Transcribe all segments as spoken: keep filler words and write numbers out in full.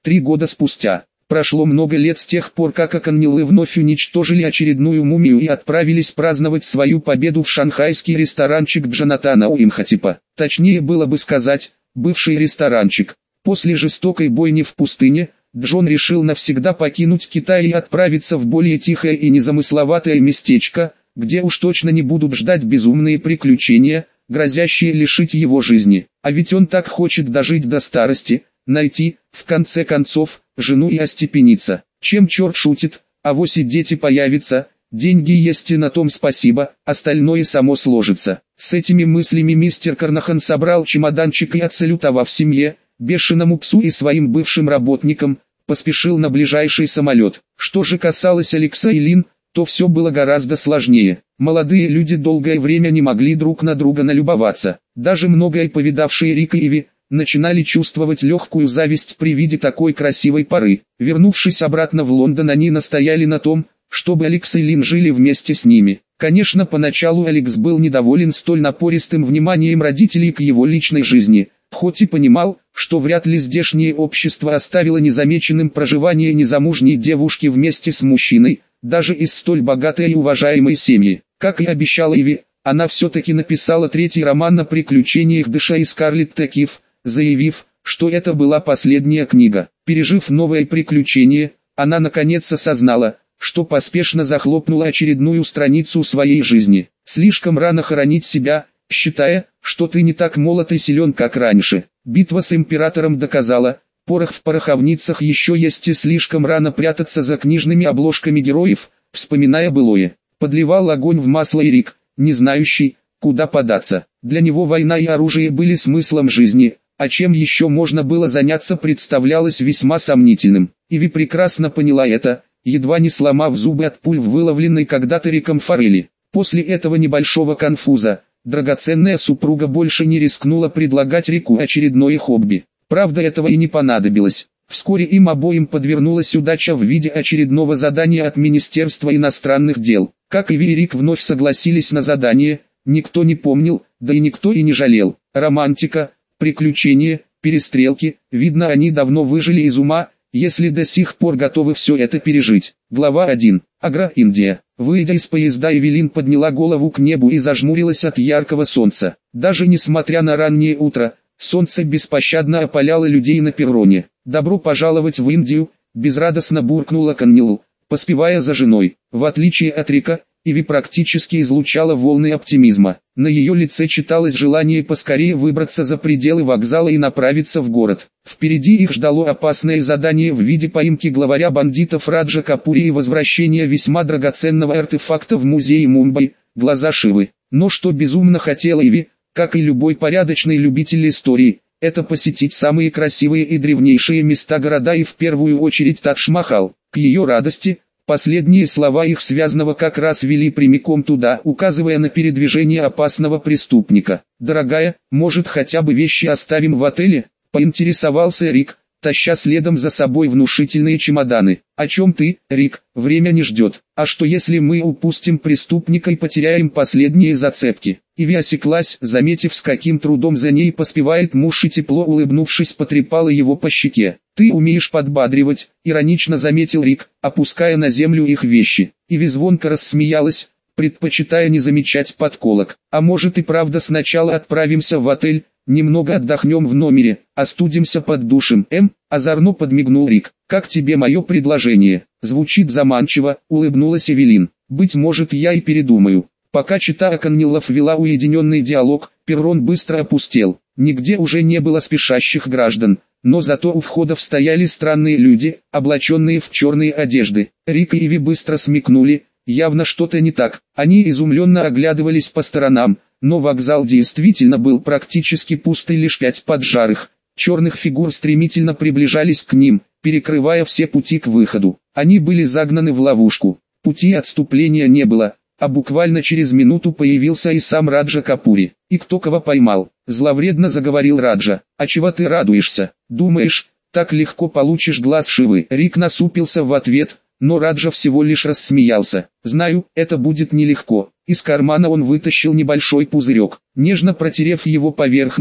Три года спустя. Прошло много лет с тех пор, как Оконнеллы вновь уничтожили очередную мумию и отправились праздновать свою победу в шанхайский ресторанчик Джонатана Уимхотипа. Точнее было бы сказать, бывший ресторанчик. После жестокой бойни в пустыне, Джон решил навсегда покинуть Китай и отправиться в более тихое и незамысловатое местечко, где уж точно не будут ждать безумные приключения, грозящие лишить его жизни. А ведь он так хочет дожить до старости, найти, в конце концов, жену и остепениться. Чем черт шутит, авось и дети появятся, деньги есть и на том спасибо, остальное само сложится. С этими мыслями мистер Карнахан собрал чемоданчик и, отсалютовав семье, бешеному псу и своим бывшим работникам, поспешил на ближайший самолет. Что же касалось Алекса и Лин, то все было гораздо сложнее. Молодые люди долгое время не могли друг на друга налюбоваться. Даже многое повидавшие Рик и Иви начинали чувствовать легкую зависть при виде такой красивой пары. Вернувшись обратно в Лондон, они настояли на том, чтобы Алекс и Лин жили вместе с ними. Конечно, поначалу Алекс был недоволен столь напористым вниманием родителей к его личной жизни, хоть и понимал, что вряд ли здешнее общество оставило незамеченным проживание незамужней девушки вместе с мужчиной, даже из столь богатой и уважаемой семьи. Как и обещала Иви, она все-таки написала третий роман о приключениях Дэша и Скарлетт Такив, заявив, что это была последняя книга. Пережив новое приключение, она наконец осознала, что поспешно захлопнула очередную страницу своей жизни. Слишком рано хоронить себя, считая, что ты не так молод и силен, как раньше. Битва с императором доказала, порох в пороховницах еще есть, и слишком рано прятаться за книжными обложками героев, вспоминая былое. Подливал огонь в масло и Рик, не знающий, куда податься. Для него война и оружие были смыслом жизни, а чем еще можно было заняться, представлялось весьма сомнительным. Иви прекрасно поняла это, едва не сломав зубы от пуль в выловленной когда-то Риком форели. После этого небольшого конфуза, драгоценная супруга больше не рискнула предлагать Рику очередное хобби. Правда, этого и не понадобилось. Вскоре им обоим подвернулась удача в виде очередного задания от Министерства иностранных дел. Как Иви и Рик вновь согласились на задание, никто не помнил, да и никто и не жалел. Романтика, приключения, перестрелки, видно, они давно выжили из ума, если до сих пор готовы все это пережить. Глава один. Агра, Индия. Выйдя из поезда, Эвелин подняла голову к небу и зажмурилась от яркого солнца. Даже несмотря на раннее утро, солнце беспощадно опаляло людей на перроне. «Добро пожаловать в Индию», — безрадостно буркнула Оконнелл, поспевая за женой. В отличие от Рика, Иви практически излучала волны оптимизма. На ее лице читалось желание поскорее выбраться за пределы вокзала и направиться в город. Впереди их ждало опасное задание в виде поимки главаря бандитов Раджа Капури и возвращения весьма драгоценного артефакта в музее Мумбаи, глаза Шивы. Но что безумно хотела Иви, как и любой порядочный любитель истории, это посетить самые красивые и древнейшие места города, и в первую очередь Тадж-Махал. К ее радости, последние слова их связанного как раз вели прямиком туда, указывая на передвижение опасного преступника. «Дорогая, может, хотя бы вещи оставим в отеле?» — поинтересовался Рик, таща следом за собой внушительные чемоданы. «О чем ты, Рик? Время не ждет. А что если мы упустим преступника и потеряем последние зацепки?» Иви осеклась, заметив, с каким трудом за ней поспевает муж, и тепло улыбнувшись потрепала его по щеке. «Ты умеешь подбадривать», — иронично заметил Рик, опуская на землю их вещи. Иви звонко рассмеялась, предпочитая не замечать подколок. «А может и правда сначала отправимся в отель, немного отдохнем в номере, остудимся под душем?» «Эм», — озорно подмигнул Рик. «Как тебе мое предложение?» «Звучит заманчиво», — улыбнулась Эвелин. «Быть может, я и передумаю». Пока чета Оконнеллов вела уединенный диалог, перрон быстро опустел. Нигде уже не было спешащих граждан, но зато у входов стояли странные люди, облаченные в черные одежды. Рик и Иви быстро смекнули, явно что-то не так. Они изумленно оглядывались по сторонам, но вокзал действительно был практически пуст, и лишь пять поджарых, черных фигур стремительно приближались к ним, перекрывая все пути к выходу. Они были загнаны в ловушку. Пути отступления не было. А буквально через минуту появился и сам Раджа Капури. «И кто кого поймал?» — зловредно заговорил Раджа. «А чего ты радуешься? Думаешь, так легко получишь глаз Шивы?» Рик насупился в ответ, но Раджа всего лишь рассмеялся. «Знаю, это будет нелегко». Из кармана он вытащил небольшой пузырек. Нежно протерев его поверхность,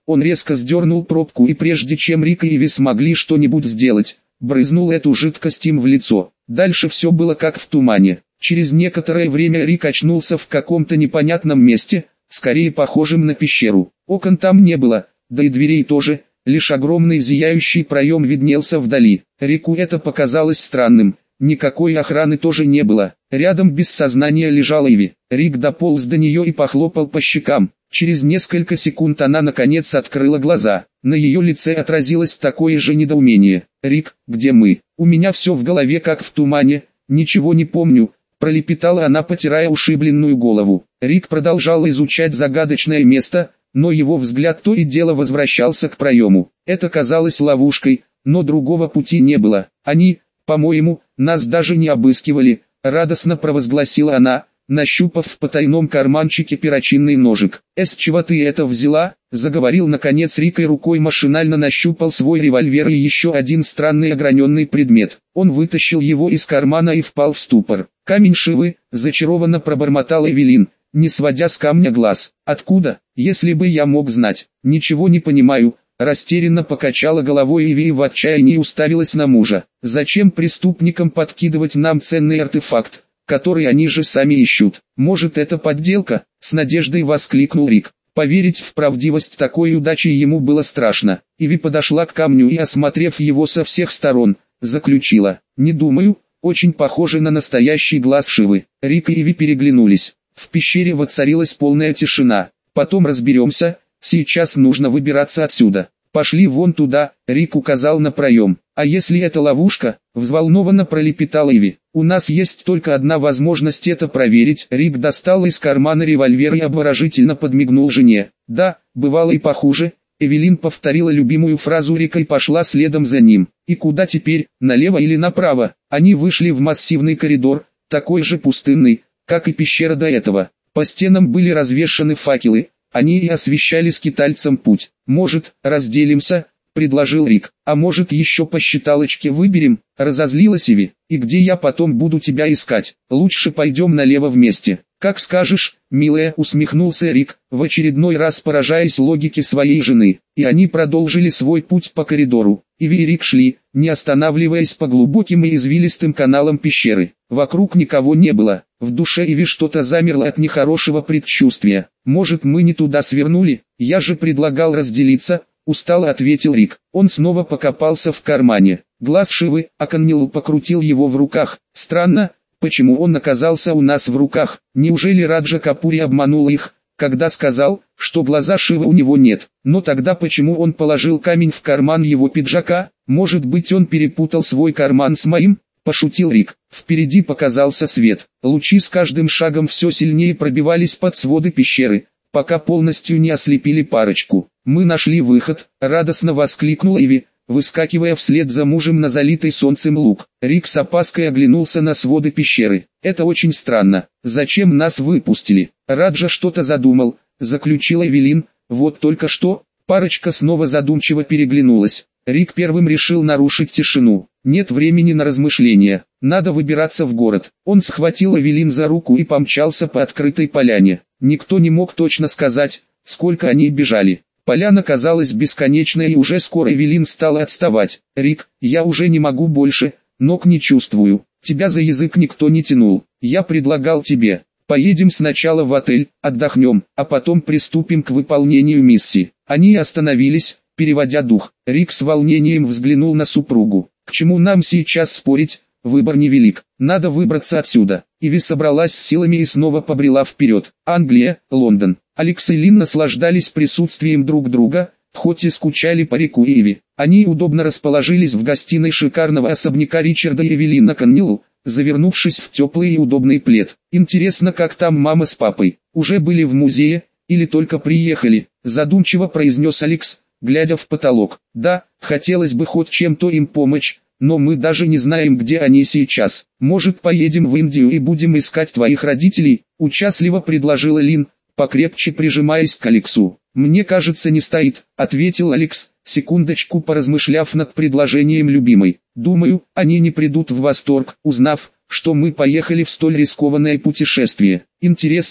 Он резко сдернул пробку, и прежде чем Рик и Иви смогли что-нибудь сделать, брызнул эту жидкость им в лицо. Дальше все было как в тумане. Через некоторое время Рик очнулся в каком-то непонятном месте, скорее похожем на пещеру. Окон там не было, да и дверей тоже, лишь огромный зияющий проем виднелся вдали. Рику это показалось странным, никакой охраны тоже не было. Рядом без сознания лежала Иви. Рик дополз до нее и похлопал по щекам. Через несколько секунд она наконец открыла глаза. На ее лице отразилось такое же недоумение. «Рик, где мы? У меня все в голове как в тумане, ничего не помню», пролепетала она, потирая ушибленную голову. Рик продолжал изучать загадочное место, но его взгляд то и дело возвращался к проему. Это казалось ловушкой, но другого пути не было. «Они, по-моему, нас даже не обыскивали», радостно провозгласила она, нащупав в потайном карманчике перочинный ножик. «С чего ты это взяла?» — заговорил наконец Рик и рукой машинально нащупал свой револьвер и еще один странный ограненный предмет. Он вытащил его из кармана и впал в ступор. «Камень Шивы», — зачарованно пробормотал Эвелин, не сводя с камня глаз. «Откуда? Если бы я мог знать. Ничего не понимаю». Растерянно покачала головой Иви и в отчаянии уставилась на мужа. «Зачем преступникам подкидывать нам ценный артефакт, который они же сами ищут? Может, это подделка?» — с надеждой воскликнул Рик. Поверить в правдивость такой удачи ему было страшно. Иви подошла к камню и, осмотрев его со всех сторон, заключила: «Не думаю, очень похоже на настоящий глаз Шивы». Рик и Иви переглянулись. В пещере воцарилась полная тишина. «Потом разберемся, сейчас нужно выбираться отсюда. Пошли вон туда», — Рик указал на проем. «А если это ловушка?» — взволнованно пролепетал Иви. «У нас есть только одна возможность это проверить». Рик достал из кармана револьвер и обворожительно подмигнул жене. «Да, бывало и похуже». Эвелин повторила любимую фразу Рика и пошла следом за ним. «И куда теперь, налево или направо?» Они вышли в массивный коридор, такой же пустынный, как и пещера до этого. По стенам были развешаны факелы, они и освещали скитальцам путь. «Может, разделимся?» — предложил Рик. «А может, еще по считалочке выберем?» — разозлилась Иви. «И где я потом буду тебя искать? Лучше пойдем налево вместе». «Как скажешь, милая», — усмехнулся Рик, в очередной раз поражаясь логике своей жены. И они продолжили свой путь по коридору. Иви и Рик шли, не останавливаясь по глубоким и извилистым каналам пещеры. Вокруг никого не было. В душе Иви что-то замерло от нехорошего предчувствия. «Может, мы не туда свернули? Я же предлагал разделиться», — устало ответил Рик. Он снова покопался в кармане. Глаз Шивы, Аканнилу покрутил его в руках. «Странно, почему он оказался у нас в руках? Неужели Раджа Капури обманул их, когда сказал, что глаза Шивы у него нет? Но тогда почему он положил камень в карман его пиджака? Может быть, он перепутал свой карман с моим?» — пошутил Рик. Впереди показался свет. Лучи с каждым шагом все сильнее пробивались под своды пещеры, пока полностью не ослепили парочку. «Мы нашли выход», — радостно воскликнула Иви, выскакивая вслед за мужем на залитый солнцем луг. Рик с опаской оглянулся на своды пещеры. «Это очень странно. Зачем нас выпустили?» «Раджа что-то задумал», — заключила Эвелин. «Вот только что». Парочка снова задумчиво переглянулась. Рик первым решил нарушить тишину. «Нет времени на размышления. Надо выбираться в город». Он схватил Эвелин за руку и помчался по открытой поляне. Никто не мог точно сказать, сколько они бежали. Поляна казалась бесконечной, и уже скоро Эвелин стала отставать. «Рик, я уже не могу больше, ног не чувствую. Тебя за язык никто не тянул. Я предлагал тебе. Поедем сначала в отель, отдохнем, а потом приступим к выполнению миссии». Они остановились, переводя дух. Рик с волнением взглянул на супругу. «К чему нам сейчас спорить? Выбор невелик. Надо выбраться отсюда». Иви собралась с силами и снова побрела вперед. Англия, Лондон. Алекс и Лин наслаждались присутствием друг друга, хоть и скучали по Рику и Иви. Они удобно расположились в гостиной шикарного особняка Ричарда и Эвелин Аканнилу, завернувшись в теплый и удобный плед. «Интересно, как там мама с папой? Уже были в музее, или только приехали?» Задумчиво произнес Алекс, глядя в потолок. «Да, хотелось бы хоть чем-то им помочь, но мы даже не знаем, где они сейчас. Может, поедем в Индию и будем искать твоих родителей?» Участливо предложила Лин, покрепче прижимаясь к Алексу. «Мне кажется, не стоит», — ответил Алекс, секундочку поразмышляв над предложением любимой. «Думаю, они не придут в восторг, узнав, что мы поехали в столь рискованное путешествие. Интересно,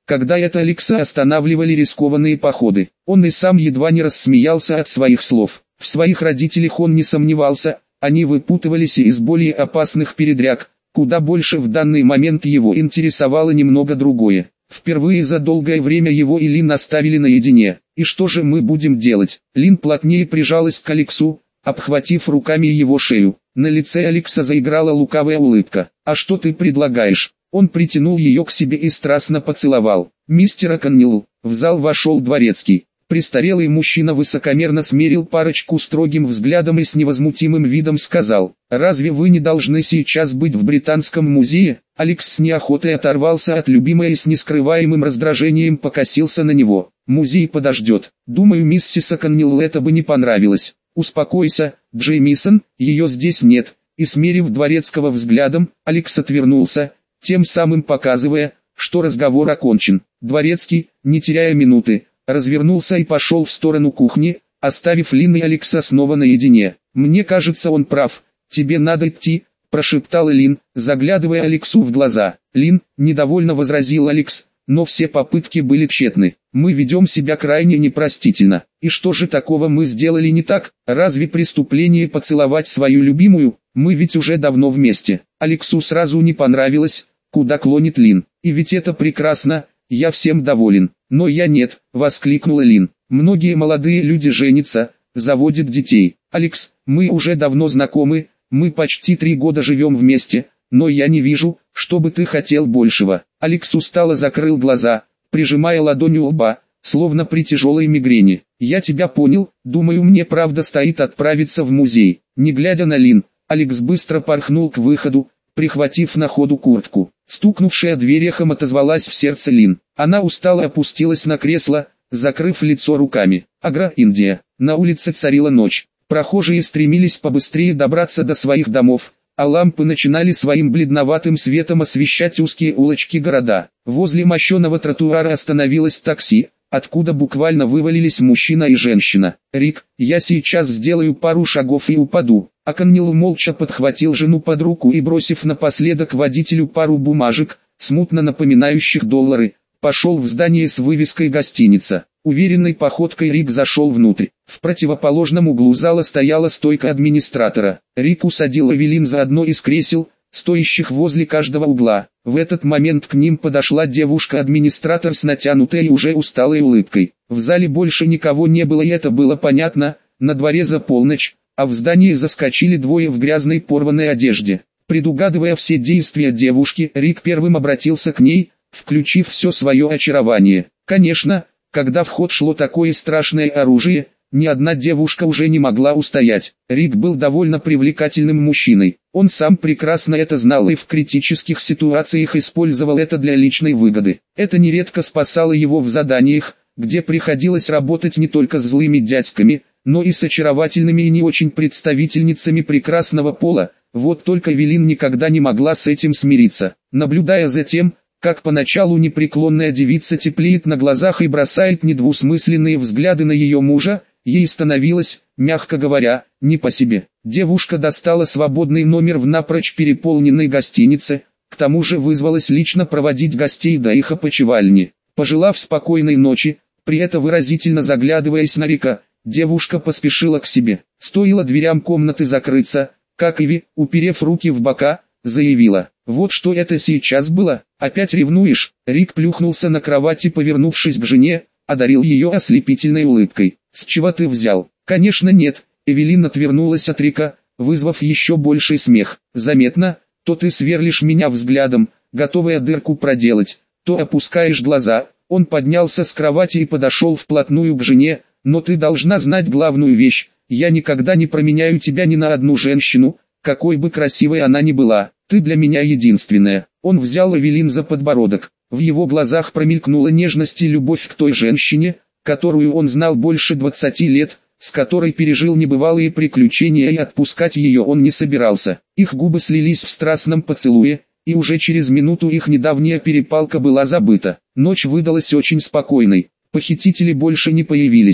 когда это Алекса останавливали рискованные походы. Он и сам едва не рассмеялся от своих слов. В своих родителях он не сомневался, они выпутывались из более опасных передряг. Куда больше в данный момент его интересовало немного другое. Впервые за долгое время его и Лин оставили наедине. И что же мы будем делать? Лин плотнее прижалась к Алексу, обхватив руками его шею. На лице Алекса заиграла лукавая улыбка. «А что ты предлагаешь?» Он притянул ее к себе и страстно поцеловал. «Мистер Оконнелл». В зал вошел дворецкий. Престарелый мужчина высокомерно смерил парочку строгим взглядом и с невозмутимым видом сказал: «Разве вы не должны сейчас быть в Британском музее?» Алекс с неохотой оторвался от любимой и с нескрываемым раздражением покосился на него. «Музей подождет. Думаю, миссис Оконнелл это бы не понравилось». «Успокойся, Джеймисон, ее здесь нет». И смерив дворецкого взглядом, Алекс отвернулся, тем самым показывая, что разговор окончен. Дворецкий, не теряя минуты, развернулся и пошел в сторону кухни, оставив Лин и Алекса снова наедине. «Мне кажется, он прав, тебе надо идти», – прошептала Лин, заглядывая Алексу в глаза. «Лин», – недовольно возразил Алекс, но все попытки были тщетны. «Мы ведем себя крайне непростительно. И что же такого мы сделали не так? Разве преступление поцеловать свою любимую? Мы ведь уже давно вместе». Алексу сразу не понравилось, куда клонит Лин. «И ведь это прекрасно, я всем доволен». «Но я нет», — воскликнула Лин. «Многие молодые люди женятся, заводят детей. Алекс, мы уже давно знакомы, мы почти три года живем вместе, но я не вижу, чтобы ты хотел большего». Алекс устало закрыл глаза, прижимая ладонью лба, словно при тяжелой мигрени. «Я тебя понял, думаю, мне правда стоит отправиться в музей». Не глядя на Лин, Алекс быстро порхнул к выходу, прихватив на ходу куртку. Стукнувшая дверь эхом отозвалась в сердце Лин. Она устало опустилась на кресло, закрыв лицо руками. Агра, Индия. На улице царила ночь. Прохожие стремились побыстрее добраться до своих домов, а лампы начинали своим бледноватым светом освещать узкие улочки города. Возле мощеного тротуара остановилось такси, откуда буквально вывалились мужчина и женщина. «Рик, я сейчас сделаю пару шагов и упаду». Оконнелл молча подхватил жену под руку и, бросив напоследок водителю пару бумажек, смутно напоминающих доллары, пошел в здание с вывеской «Гостиница». Уверенной походкой Рик зашел внутрь. В противоположном углу зала стояла стойка администратора. Рик усадил Эвелин за одно из кресел, стоящих возле каждого угла. В этот момент к ним подошла девушка-администратор с натянутой и уже усталой улыбкой. В зале больше никого не было, и это было понятно, на дворе за полночь, а в здании заскочили двое в грязной порванной одежде. Предугадывая все действия девушки, Рик первым обратился к ней, включив все свое очарование. Конечно, когда в ход шло такое страшное оружие, ни одна девушка уже не могла устоять. Рик был довольно привлекательным мужчиной. Он сам прекрасно это знал и в критических ситуациях использовал это для личной выгоды. Это нередко спасало его в заданиях, где приходилось работать не только с злыми дядьками, но и с очаровательными и не очень представительницами прекрасного пола. Вот только Эвелин никогда не могла с этим смириться. Наблюдая за тем, как поначалу непреклонная девица теплеет на глазах и бросает недвусмысленные взгляды на ее мужа, ей становилось, мягко говоря, не по себе. Девушка достала свободный номер в напрочь переполненной гостинице, к тому же вызвалась лично проводить гостей до их опочивальни. Пожелав спокойной ночи, при этом выразительно заглядываясь на Рика, девушка поспешила к себе. Стоило дверям комнаты закрыться, как Иви, уперев руки в бока, заявила: «Вот что это сейчас было, опять ревнуешь?» Рик плюхнулся на кровати, повернувшись к жене, одарил ее ослепительной улыбкой. «С чего ты взял?» «Конечно нет», Эвелин отвернулась от Рика, вызвав еще больший смех. «Заметно, то ты сверлишь меня взглядом, готовая дырку проделать, то опускаешь глаза». Он поднялся с кровати и подошел вплотную к жене. «Но ты должна знать главную вещь, я никогда не променяю тебя ни на одну женщину, какой бы красивой она ни была, ты для меня единственная». Он взял Эвелин за подбородок. В его глазах промелькнула нежность и любовь к той женщине, которую он знал больше двадцати лет, с которой пережил небывалые приключения, и отпускать ее он не собирался. Их губы слились в страстном поцелуе, и уже через минуту их недавняя перепалка была забыта. Ночь выдалась очень спокойной. Похитители больше не появились.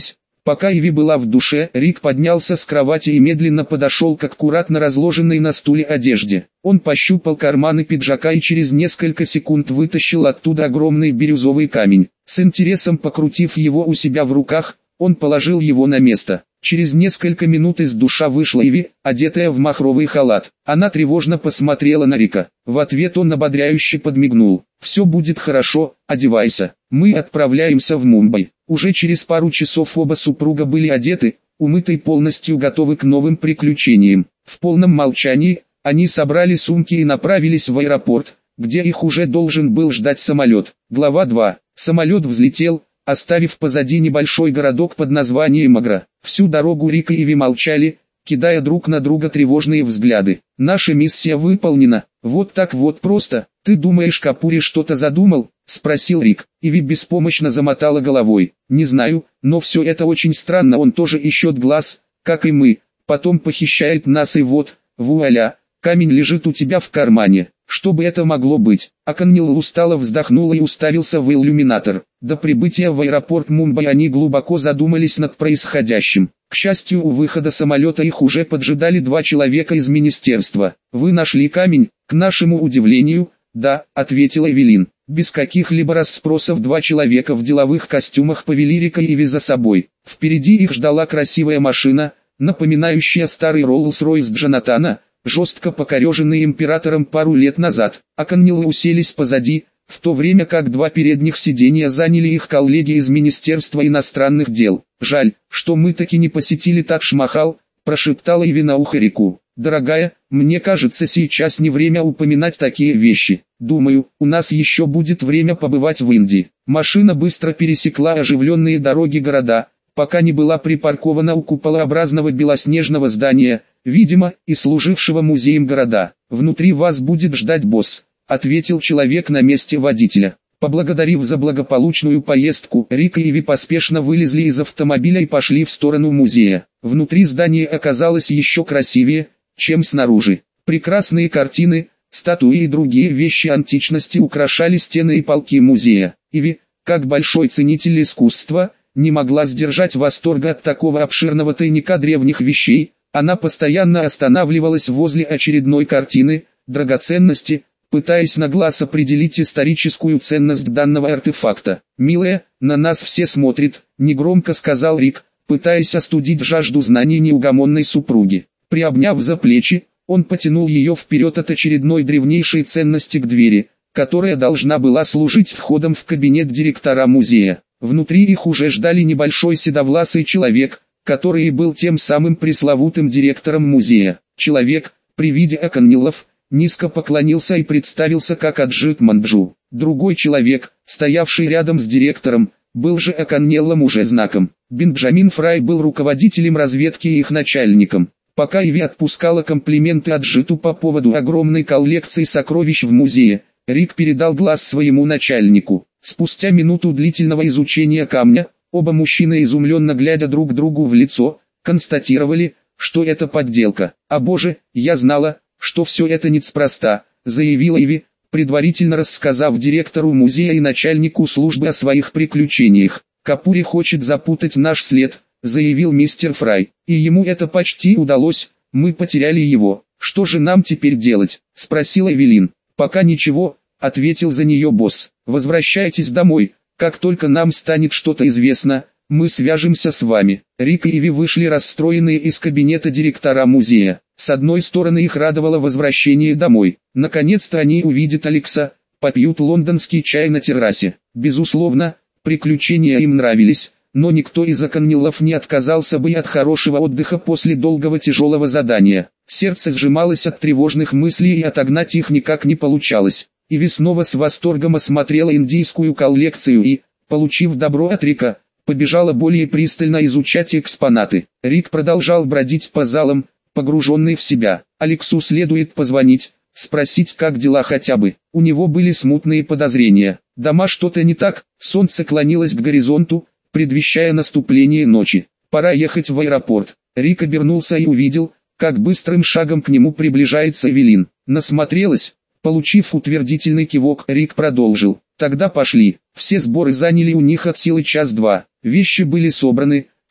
Пока Иви была в душе, Рик поднялся с кровати и медленно подошел к аккуратно разложенной на стуле одежде. Он пощупал карманы пиджака и через несколько секунд вытащил оттуда огромный бирюзовый камень. С интересом покрутив его у себя в руках, он положил его на место. Через несколько минут из душа вышла Иви, одетая в махровый халат. Она тревожно посмотрела на Рика. В ответ он ободряюще подмигнул. «Все будет хорошо, одевайся. Мы отправляемся в Мумбай». Уже через пару часов оба супруга были одеты, умыты и полностью готовы к новым приключениям. В полном молчании, они собрали сумки и направились в аэропорт, где их уже должен был ждать самолет. Глава два. Самолет взлетел, оставив позади небольшой городок под названием Агра. Всю дорогу Рик и Иви молчали, кидая друг на друга тревожные взгляды. «Наша миссия выполнена, вот так вот просто. Ты думаешь, Капури что-то задумал?» — спросил Рик. Иви беспомощно замотала головой. «Не знаю, но все это очень странно, он тоже ищет глаз, как и мы, потом похищает нас и вот, вуаля, камень лежит у тебя в кармане. Что бы это могло быть?» Аканнил устало вздохнула и уставился в иллюминатор. До прибытия в аэропорт Мумбай они глубоко задумались над происходящим. К счастью, у выхода самолета их уже поджидали два человека из министерства. «Вы нашли камень?» «К нашему удивлению, да», — ответила Эвелин. Без каких-либо расспросов два человека в деловых костюмах повели Рика и Иви за собой. Впереди их ждала красивая машина, напоминающая старый Роллс-Ройс Джонатана, жестко покореженный императором пару лет назад. Аканнилы уселись позади, в то время как два передних сиденья заняли их коллеги из Министерства иностранных дел. «Жаль, что мы таки не посетили Тадж-Махал», — прошептала Иви на ухо Рику. «Дорогая, мне кажется, сейчас не время упоминать такие вещи. Думаю, у нас еще будет время побывать в Индии». Машина быстро пересекла оживленные дороги города, пока не была припаркована у куполообразного белоснежного здания, видимо, и служившего музеем города. «Внутри вас будет ждать босс», — ответил человек на месте водителя. Поблагодарив за благополучную поездку, Рик и Иви поспешно вылезли из автомобиля и пошли в сторону музея. Внутри здание оказалось еще красивее, чем снаружи. Прекрасные картины, статуи и другие вещи античности украшали стены и полки музея. Иви, как большой ценитель искусства, не могла сдержать восторга от такого обширного тайника древних вещей. Она постоянно останавливалась возле очередной картины, драгоценности, пытаясь на глаз определить историческую ценность данного артефакта. «Милая, на нас все смотрят», — негромко сказал Рик, пытаясь остудить жажду знаний неугомонной супруги. Приобняв за плечи, он потянул ее вперед от очередной древнейшей ценности к двери, которая должна была служить входом в кабинет директора музея. Внутри их уже ждали небольшой седовласый человек, который и был тем самым пресловутым директором музея. Человек, при виде Аканнилов, низко поклонился и представился как Аджит Манджу. Другой человек, стоявший рядом с директором, был же Аканнеллом уже знаком. Бенджамин Фрай был руководителем разведки и их начальником. Пока Иви отпускала комплименты Аджиту по поводу огромной коллекции сокровищ в музее, Рик передал глаз своему начальнику. Спустя минуту длительного изучения камня, оба мужчины, изумленно глядя друг другу в лицо, констатировали, что это подделка. «О боже, я знала, что все это неспроста», — заявила Иви, предварительно рассказав директору музея и начальнику службы о своих приключениях. «Капури хочет запутать наш след», — заявил мистер Фрай. «И ему это почти удалось, мы потеряли его. Что же нам теперь делать?» — спросила Эвелин. «Пока ничего», — ответил за нее босс. «Возвращайтесь домой, как только нам станет что-то известно, мы свяжемся с вами». Рик и Иви вышли расстроенные из кабинета директора музея. С одной стороны их радовало возвращение домой. Наконец-то они увидят Алекса, попьют лондонский чай на террасе. Безусловно, приключения им нравились, но никто из Аканнилов не отказался бы и от хорошего отдыха после долгого тяжелого задания. Сердце сжималось от тревожных мыслей и отогнать их никак не получалось. Иви снова с восторгом осмотрела индийскую коллекцию и, получив добро от Рика, побежала более пристально изучать экспонаты. Рик продолжал бродить по залам, погруженный в себя. Алексу следует позвонить, спросить, как дела хотя бы. У него были смутные подозрения. Дома что-то не так, солнце клонилось к горизонту, предвещая наступление ночи. Пора ехать в аэропорт. Рик обернулся и увидел, как быстрым шагом к нему приближается Эвелин. Насмотрелась? Получив утвердительный кивок, Рик продолжил. Тогда пошли. Все сборы заняли у них от силы час-два. Вещи были собраны,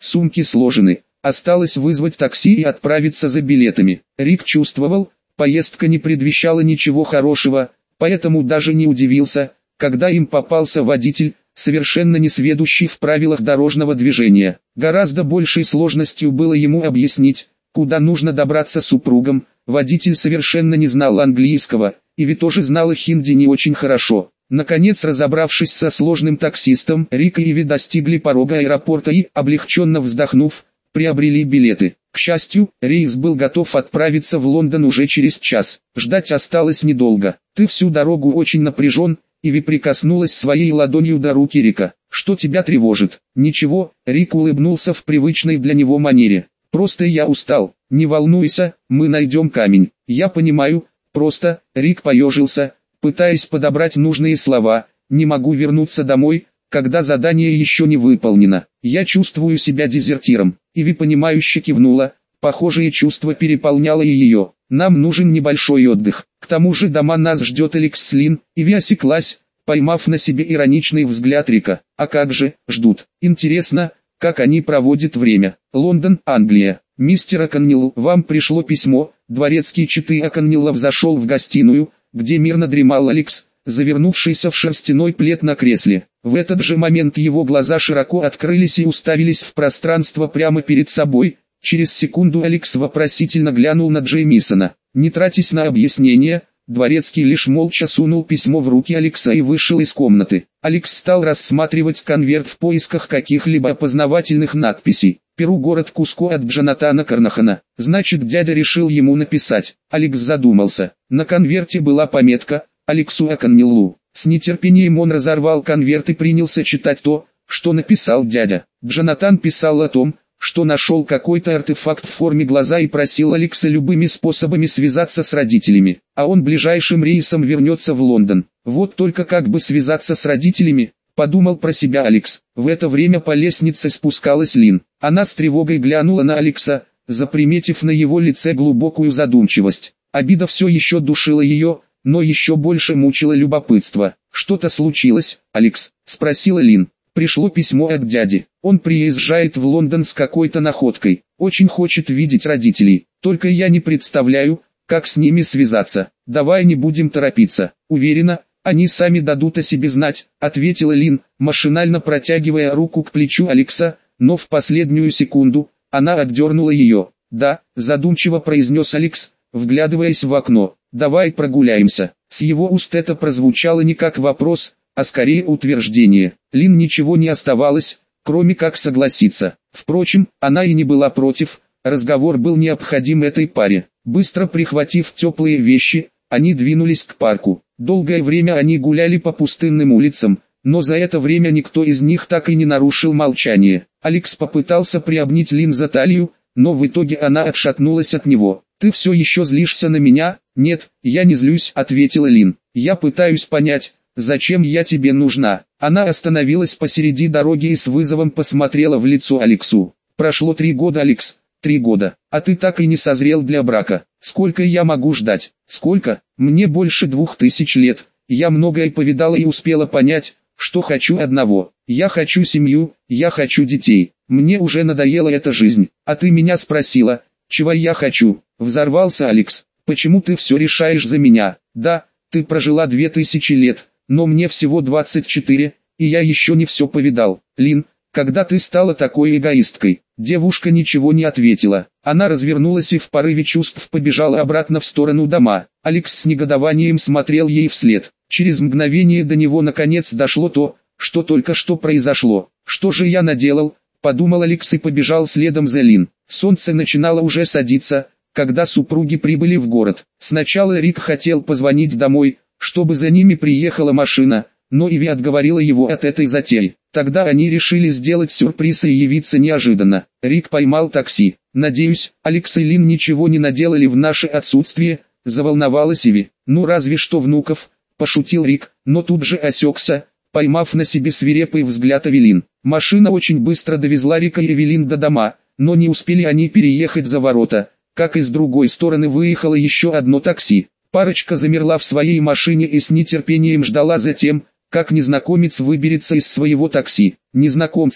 сумки сложены. Осталось вызвать такси и отправиться за билетами. Рик чувствовал, поездка не предвещала ничего хорошего, поэтому даже не удивился, когда им попался водитель, совершенно несведущий в правилах дорожного движения. Гораздо большей сложностью было ему объяснить, куда нужно добраться супругам. Водитель совершенно не знал английского, и ведь тоже знала хинди не очень хорошо. Наконец, разобравшись со сложным таксистом, Рик и Иви достигли порога аэропорта и, облегченно вздохнув, приобрели билеты. К счастью, рейс был готов отправиться в Лондон уже через час. Ждать осталось недолго. «Ты всю дорогу очень напряжен», Иви прикоснулась своей ладонью до руки Рика. «Что тебя тревожит?» «Ничего», Рик улыбнулся в привычной для него манере. «Просто я устал. Не волнуйся, мы найдем камень». «Я понимаю, просто», Рик поежился, пытаясь подобрать нужные слова. «Не могу вернуться домой, когда задание еще не выполнено. Я чувствую себя дезертиром». Иви понимающе кивнула, похожее чувство переполняло и ее. «Нам нужен небольшой отдых. К тому же дома нас ждет Алекс с Лин». Иви осеклась, поймав на себе ироничный взгляд Рика. «А как же, ждут. Интересно, как они проводят время?» «Лондон, Англия. Мистер Оконнелл, вам пришло письмо». Дворецкий четы Оконнеллов зашел в гостиную, где мирно дремал Алекс, завернувшийся в шерстяной плед на кресле. В этот же момент его глаза широко открылись и уставились в пространство прямо перед собой. Через секунду Алекс вопросительно глянул на Джеймисона. Не тратясь на объяснения, Дворецкий лишь молча сунул письмо в руки Алекса и вышел из комнаты. Алекс стал рассматривать конверт в поисках каких-либо опознавательных надписей. «Перу, город Куско» от Джонатана Карнахана. Значит, дядя решил ему написать. Алекс задумался. На конверте была пометка «Алексу Оконнеллу». С нетерпением он разорвал конверт и принялся читать то, что написал дядя. Джонатан писал о том, что нашел какой-то артефакт в форме глаза и просил Алекса любыми способами связаться с родителями, а он ближайшим рейсом вернется в Лондон. Вот только как бы связаться с родителями, подумал про себя Алекс. В это время по лестнице спускалась Лин. Она с тревогой глянула на Алекса, заприметив на его лице глубокую задумчивость. Обида все еще душила ее, но еще больше мучило любопытство. «Что-то случилось, Алекс?» – спросила Лин. «Пришло письмо от дяди. Он приезжает в Лондон с какой-то находкой. Очень хочет видеть родителей. Только я не представляю, как с ними связаться. Давай не будем торопиться. Уверена, они сами дадут о себе знать», — ответила Лин, машинально протягивая руку к плечу Алекса, но в последнюю секунду она отдернула ее. «Да», — задумчиво произнес Алекс, вглядываясь в окно. «Давай прогуляемся». С его уст это прозвучало не как вопрос, а скорее утверждение. Лин ничего не оставалось, кроме как согласиться. Впрочем, она и не была против, разговор был необходим этой паре. Быстро прихватив теплые вещи, они двинулись к парку. Долгое время они гуляли по пустынным улицам, но за это время никто из них так и не нарушил молчание. Алекс попытался приобнять Лин за талию, но в итоге она отшатнулась от него. «Ты все еще злишься на меня?» «Нет, я не злюсь», — ответила Лин. «Я пытаюсь понять, зачем я тебе нужна?» Она остановилась посреди дороги и с вызовом посмотрела в лицо Алексу. «Прошло три года, Алекс, три года, а ты так и не созрел для брака. Сколько я могу ждать?» «Сколько? Мне больше двух тысяч лет. Я многое повидала и успела понять, что хочу одного. Я хочу семью, я хочу детей. Мне уже надоела эта жизнь. А ты меня спросила, чего я хочу?» Взорвался Алекс. «Почему ты все решаешь за меня? Да, ты прожила две тысячи лет, но мне всего двадцать четыре, и я еще не все повидал. Лин, когда ты стала такой эгоисткой?» Девушка ничего не ответила. Она развернулась и в порыве чувств побежала обратно в сторону дома. Алекс с негодованием смотрел ей вслед. Через мгновение до него наконец дошло то, что только что произошло. «Что же я наделал?» – подумал Алекс и побежал следом за Лин. Солнце начинало уже садиться, когда супруги прибыли в город. Сначала Рик хотел позвонить домой, чтобы за ними приехала машина, но Иви отговорила его от этой затеи. Тогда они решили сделать сюрприз и явиться неожиданно. Рик поймал такси. «Надеюсь, Алекс и Лин ничего не наделали в наше отсутствие», – заволновалась Иви. «Ну разве что внуков», – пошутил Рик, но тут же осекся, поймав на себе свирепый взгляд Эвелин. Машина очень быстро довезла Рика и Эвелин до дома, но не успели они переехать за ворота, как и с другой стороны выехало еще одно такси. Парочка замерла в своей машине и с нетерпением ждала за тем, как незнакомец выберется из своего такси. Незнакомцем,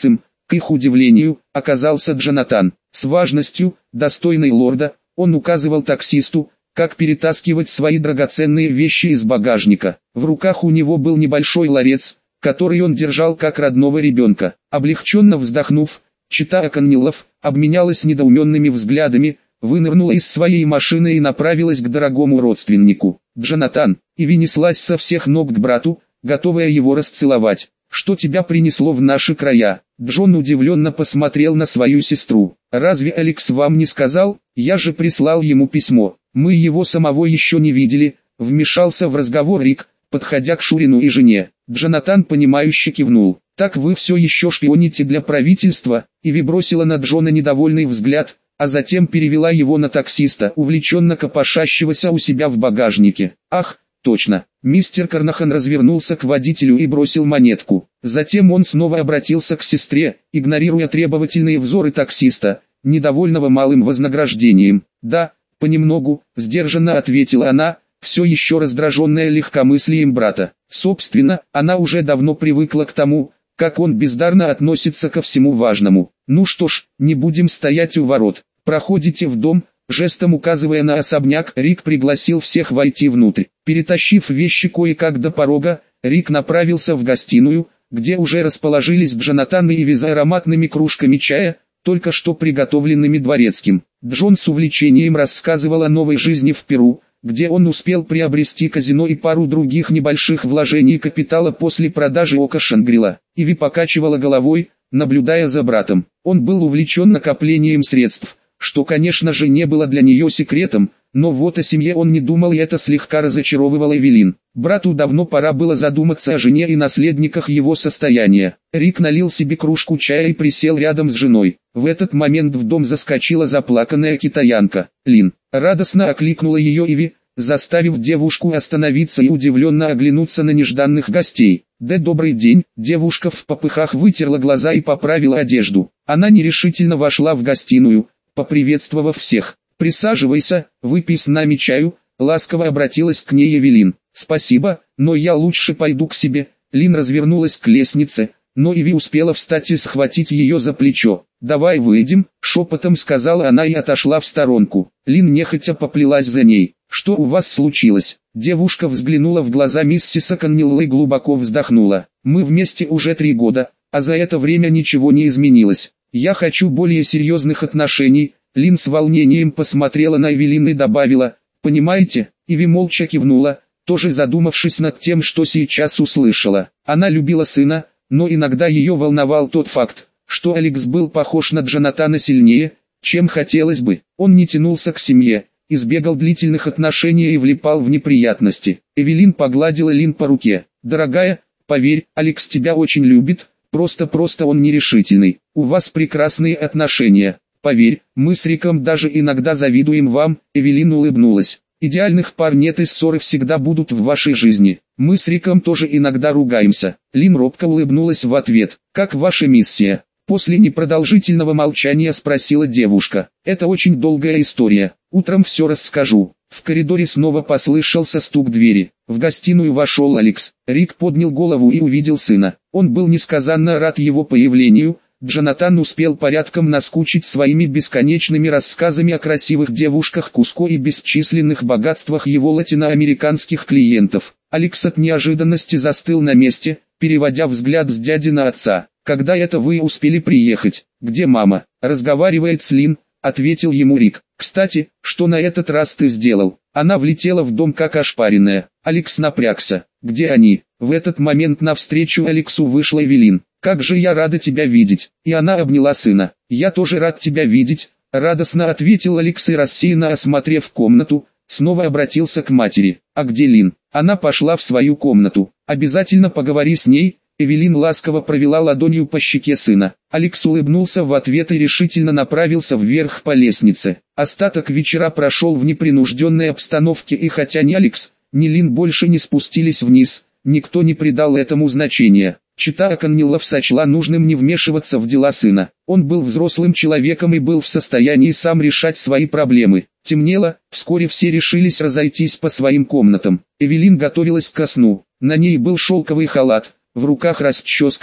К их удивлению, оказался Джонатан. С важностью, достойной лорда, он указывал таксисту, как перетаскивать свои драгоценные вещи из багажника. В руках у него был небольшой ларец, который он держал как родного ребенка. Облегченно вздохнув, чета Оконнеллов обменялась недоуменными взглядами, вынырнула из своей машины и направилась к дорогому родственнику. Джонатан, Иви неслась со всех ног к брату, готовая его расцеловать. «Что тебя принесло в наши края?» Джон удивленно посмотрел на свою сестру. «Разве Алекс вам не сказал? Я же прислал ему письмо. Мы его самого еще не видели», — вмешался в разговор Рик, подходя к Шурину и жене. Джонатан понимающе кивнул. «Так вы все еще шпионите для правительства?» Иви бросила на Джона недовольный взгляд, а затем перевела его на таксиста, увлеченно копошащегося у себя в багажнике. «Ах, точно!» Мистер Карнахан развернулся к водителю и бросил монетку. Затем он снова обратился к сестре, игнорируя требовательные взоры таксиста, недовольного малым вознаграждением. «Да, понемногу», — сдержанно ответила она, все еще раздраженная легкомыслием брата. Собственно, она уже давно привыкла к тому, как он бездарно относится ко всему важному. «Ну что ж, не будем стоять у ворот. Проходите в дом». Жестом указывая на особняк, Рик пригласил всех войти внутрь. Перетащив вещи кое-как до порога, Рик направился в гостиную, где уже расположились Джонатан и Иви за ароматными кружками чая, только что приготовленными дворецким. Джон с увлечением рассказывал о новой жизни в Перу, где он успел приобрести казино и пару других небольших вложений капитала после продажи Ока Шангрила. Иви покачивала головой, наблюдая за братом. Он был увлечен накоплением средств, что, конечно же, не было для нее секретом, но вот о семье он не думал, и это слегка разочаровывало Эвелин. Брату давно пора было задуматься о жене и наследниках его состояния. Рик налил себе кружку чая и присел рядом с женой. В этот момент в дом заскочила заплаканная китаянка. «Лин!» радостно окликнула ее Иви, заставив девушку остановиться и удивленно оглянуться на нежданных гостей. «Да добрый день!» Девушка в попыхах вытерла глаза и поправила одежду. Она нерешительно вошла в гостиную, поприветствовав всех. «Присаживайся, выпей с нами чаю», — ласково обратилась к ней Эвелин. «Спасибо, но я лучше пойду к себе». Лин развернулась к лестнице, но Иви успела встать и схватить ее за плечо. «Давай выйдем», — шепотом сказала она и отошла в сторонку. Лин нехотя поплелась за ней. «Что у вас случилось?» Девушка взглянула в глаза миссис Оконнелл и глубоко вздохнула. «Мы вместе уже три года, а за это время ничего не изменилось. Я хочу более серьезных отношений». Лин с волнением посмотрела на Эвелин и добавила: «Понимаете?» Иви молча кивнула, тоже задумавшись над тем, что сейчас услышала. Она любила сына, но иногда ее волновал тот факт, что Алекс был похож на Джонатана сильнее, чем хотелось бы. Он не тянулся к семье, избегал длительных отношений и влипал в неприятности. Эвелин погладила Лин по руке. «Дорогая, поверь, Алекс тебя очень любит, просто-просто он нерешительный. У вас прекрасные отношения. Поверь, мы с Риком даже иногда завидуем вам». Эвелин улыбнулась. «Идеальных пар нет и ссоры всегда будут в вашей жизни. Мы с Риком тоже иногда ругаемся». Лин робко улыбнулась в ответ. «Как ваша миссия?» После непродолжительного молчания спросила девушка. «Это очень долгая история. Утром все расскажу». В коридоре снова послышался стук двери. В гостиную вошел Алекс. Рик поднял голову и увидел сына. Он был несказанно рад его появлению. Джонатан успел порядком наскучить своими бесконечными рассказами о красивых девушках Куско и бесчисленных богатствах его латиноамериканских клиентов. Алекс от неожиданности застыл на месте, переводя взгляд с дяди на отца. «Когда это вы успели приехать? Где мама?» «Разговаривает с Лин», — ответил ему Рик. «Кстати, что на этот раз ты сделал?» Она влетела в дом как ошпаренная. Алекс напрягся. «Где они?» В этот момент навстречу Алексу вышла Эвелин. «Как же я рада тебя видеть!» И она обняла сына. «Я тоже рад тебя видеть», — радостно ответил Алекс и, рассеянно осмотрев комнату, снова обратился к матери. «А где Лин?» Она пошла в свою комнату. «Обязательно поговори с ней». Эвелин ласково провела ладонью по щеке сына. Алекс улыбнулся в ответ и решительно направился вверх по лестнице. Остаток вечера прошел в непринужденной обстановке, и хотя ни Алекс, ни Лин больше не спустились вниз, никто не придал этому значения. Чета Оконнеллов сочла нужным не вмешиваться в дела сына. Он был взрослым человеком и был в состоянии сам решать свои проблемы. Темнело, вскоре все решились разойтись по своим комнатам. Эвелин готовилась ко сну. На ней был шелковый халат, в руках расческа,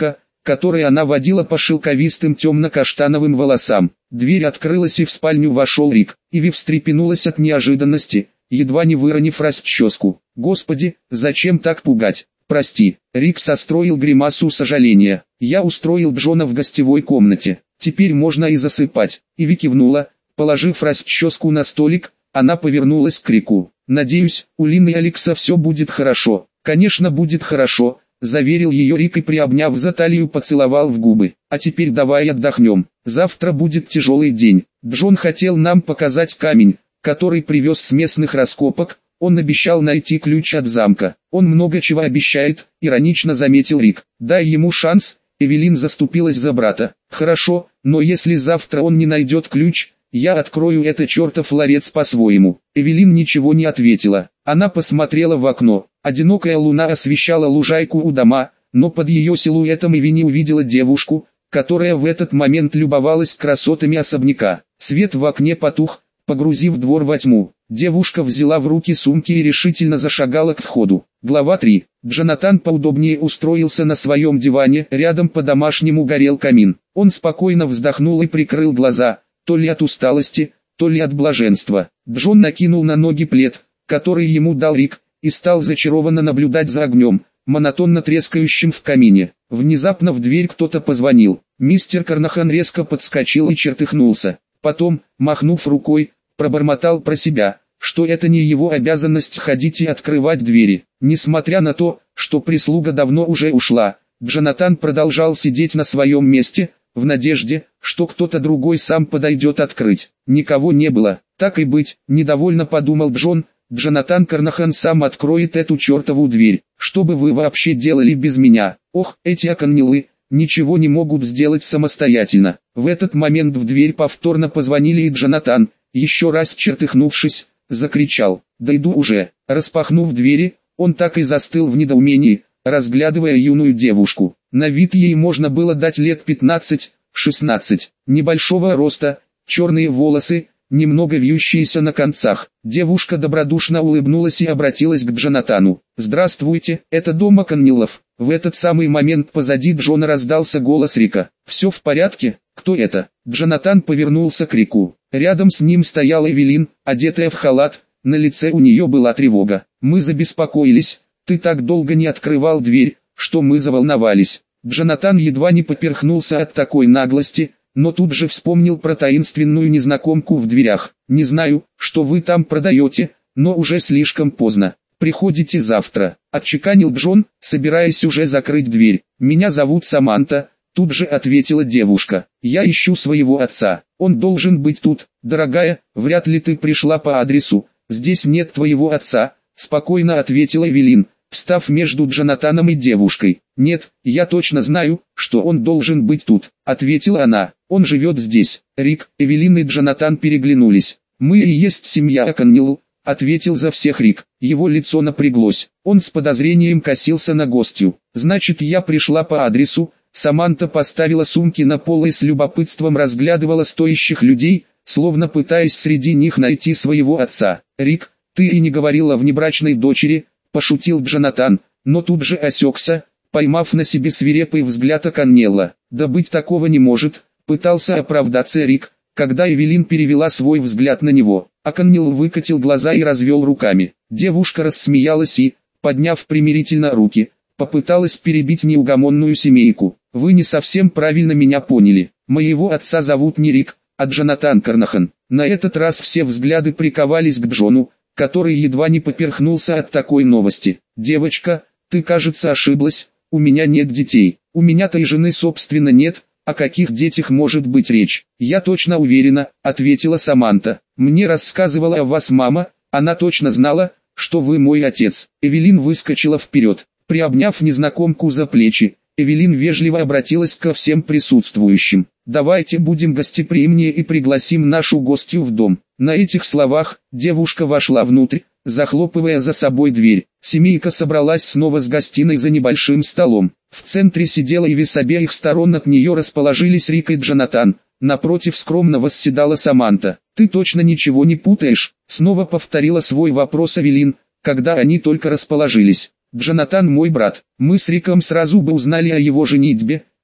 которой она водила по шелковистым темно-каштановым волосам. Дверь открылась и в спальню вошел Рик. Иви встрепенулась от неожиданности, едва не выронив расческу. «Господи, зачем так пугать? Прости». Рик состроил гримасу сожаления. «Я устроил Джона в гостевой комнате. Теперь можно и засыпать». Иви кивнула. Положив расческу на столик, она повернулась к Рику. «Надеюсь, у Лины и Алекса все будет хорошо». «Конечно будет хорошо», — заверил ее Рик и, приобняв за талию, поцеловал в губы. «А теперь давай отдохнем. Завтра будет тяжелый день. Джон хотел нам показать камень, который привез с местных раскопок. Он обещал найти ключ от замка. Он много чего обещает», — иронично заметил Рик. «Дай ему шанс», — Эвелин заступилась за брата. «Хорошо, но если завтра он не найдет ключ, я открою этот чертов ларец по-своему». Эвелин ничего не ответила. Она посмотрела в окно. Одинокая луна освещала лужайку у дома, но под ее силуэтом Эви не увидела девушку, которая в этот момент любовалась красотами особняка. Свет в окне потух, погрузив двор во тьму. Девушка взяла в руки сумки и решительно зашагала к входу. Глава три. Джонатан поудобнее устроился на своем диване, рядом по-домашнему горел камин. Он спокойно вздохнул и прикрыл глаза, то ли от усталости, то ли от блаженства. Джон накинул на ноги плед, который ему дал Рик, и стал зачарованно наблюдать за огнем, монотонно трескающим в камине. Внезапно в дверь кто-то позвонил. Мистер Карнахан резко подскочил и чертыхнулся. Потом, махнув рукой, пробормотал про себя, что это не его обязанность ходить и открывать двери. Несмотря на то, что прислуга давно уже ушла, Джонатан продолжал сидеть на своем месте, в надежде, что кто-то другой сам подойдет открыть. Никого не было. Так и быть, недовольно подумал Джон, Джонатан Карнахан сам откроет эту чертову дверь. Что бы вы вообще делали без меня? Ох, эти оконнилы, ничего не могут сделать самостоятельно. В этот момент в дверь повторно позвонили, и Джонатан, еще раз чертыхнувшись, закричал: «Да иду уже!». Распахнув двери, он так и застыл в недоумении, разглядывая юную девушку. На вид ей можно было дать лет пятнадцать-шестнадцать, небольшого роста, черные волосы, немного вьющиеся на концах. Девушка добродушно улыбнулась и обратилась к Джонатану. «Здравствуйте, это дом Оконниллов». В этот самый момент позади Джона раздался голос Рика. «Все в порядке? Кто это?» Джонатан повернулся к Рику. Рядом с ним стояла Эвелин, одетая в халат, на лице у нее была тревога. «Мы забеспокоились, ты так долго не открывал дверь, что мы заволновались». Джонатан едва не поперхнулся от такой наглости, но тут же вспомнил про таинственную незнакомку в дверях. «Не знаю, что вы там продаете, но уже слишком поздно. Приходите завтра», — отчеканил Джон, собираясь уже закрыть дверь. «Меня зовут Саманта», — тут же ответила девушка. «Я ищу своего отца. Он должен быть тут». «Дорогая, вряд ли ты пришла по адресу. Здесь нет твоего отца», — спокойно ответила Эвелин, встав между Джонатаном и девушкой. «Нет, я точно знаю, что он должен быть тут», — ответила она. «Он живет здесь». Рик, Эвелин и Джонатан переглянулись. «Мы и есть семья Оконнилл», — ответил за всех Рик. Его лицо напряглось. Он с подозрением косился на гостью. «Значит, я пришла по адресу». Саманта поставила сумки на пол и с любопытством разглядывала стоящих людей, словно пытаясь среди них найти своего отца. «Рик, ты и не говорила о внебрачной дочери», — пошутил Джонатан, но тут же осекся, поймав на себе свирепый взгляд Оконнелла. «Да быть такого не может», — пытался оправдаться Рик, когда Эвелин перевела свой взгляд на него. Оконнелл выкатил глаза и развел руками. Девушка рассмеялась и, подняв примирительно руки, попыталась перебить неугомонную семейку. «Вы не совсем правильно меня поняли. Моего отца зовут не Рик, а Джонатан Карнахан». На этот раз все взгляды приковались к Джону, который едва не поперхнулся от такой новости. «Девочка, ты, кажется, ошиблась, у меня нет детей. У меня-то и жены собственно нет, о каких детях может быть речь?» «Я точно уверена», — ответила Саманта. «Мне рассказывала о вас мама, она точно знала, что вы мой отец». Эвелин выскочила вперед. Приобняв незнакомку за плечи, Эвелин вежливо обратилась ко всем присутствующим. «Давайте будем гостеприимнее и пригласим нашу гостью в дом». На этих словах девушка вошла внутрь, захлопывая за собой дверь. Семейка собралась снова с гостиной за небольшим столом. В центре сидела Иви, с обеих сторон от нее расположились Рик и Джонатан. Напротив скромно восседала Саманта. «Ты точно ничего не путаешь?» Снова повторила свой вопрос Эвелин, когда они только расположились. «Джонатан мой брат. Мы с Риком сразу бы узнали о его женитьбе»,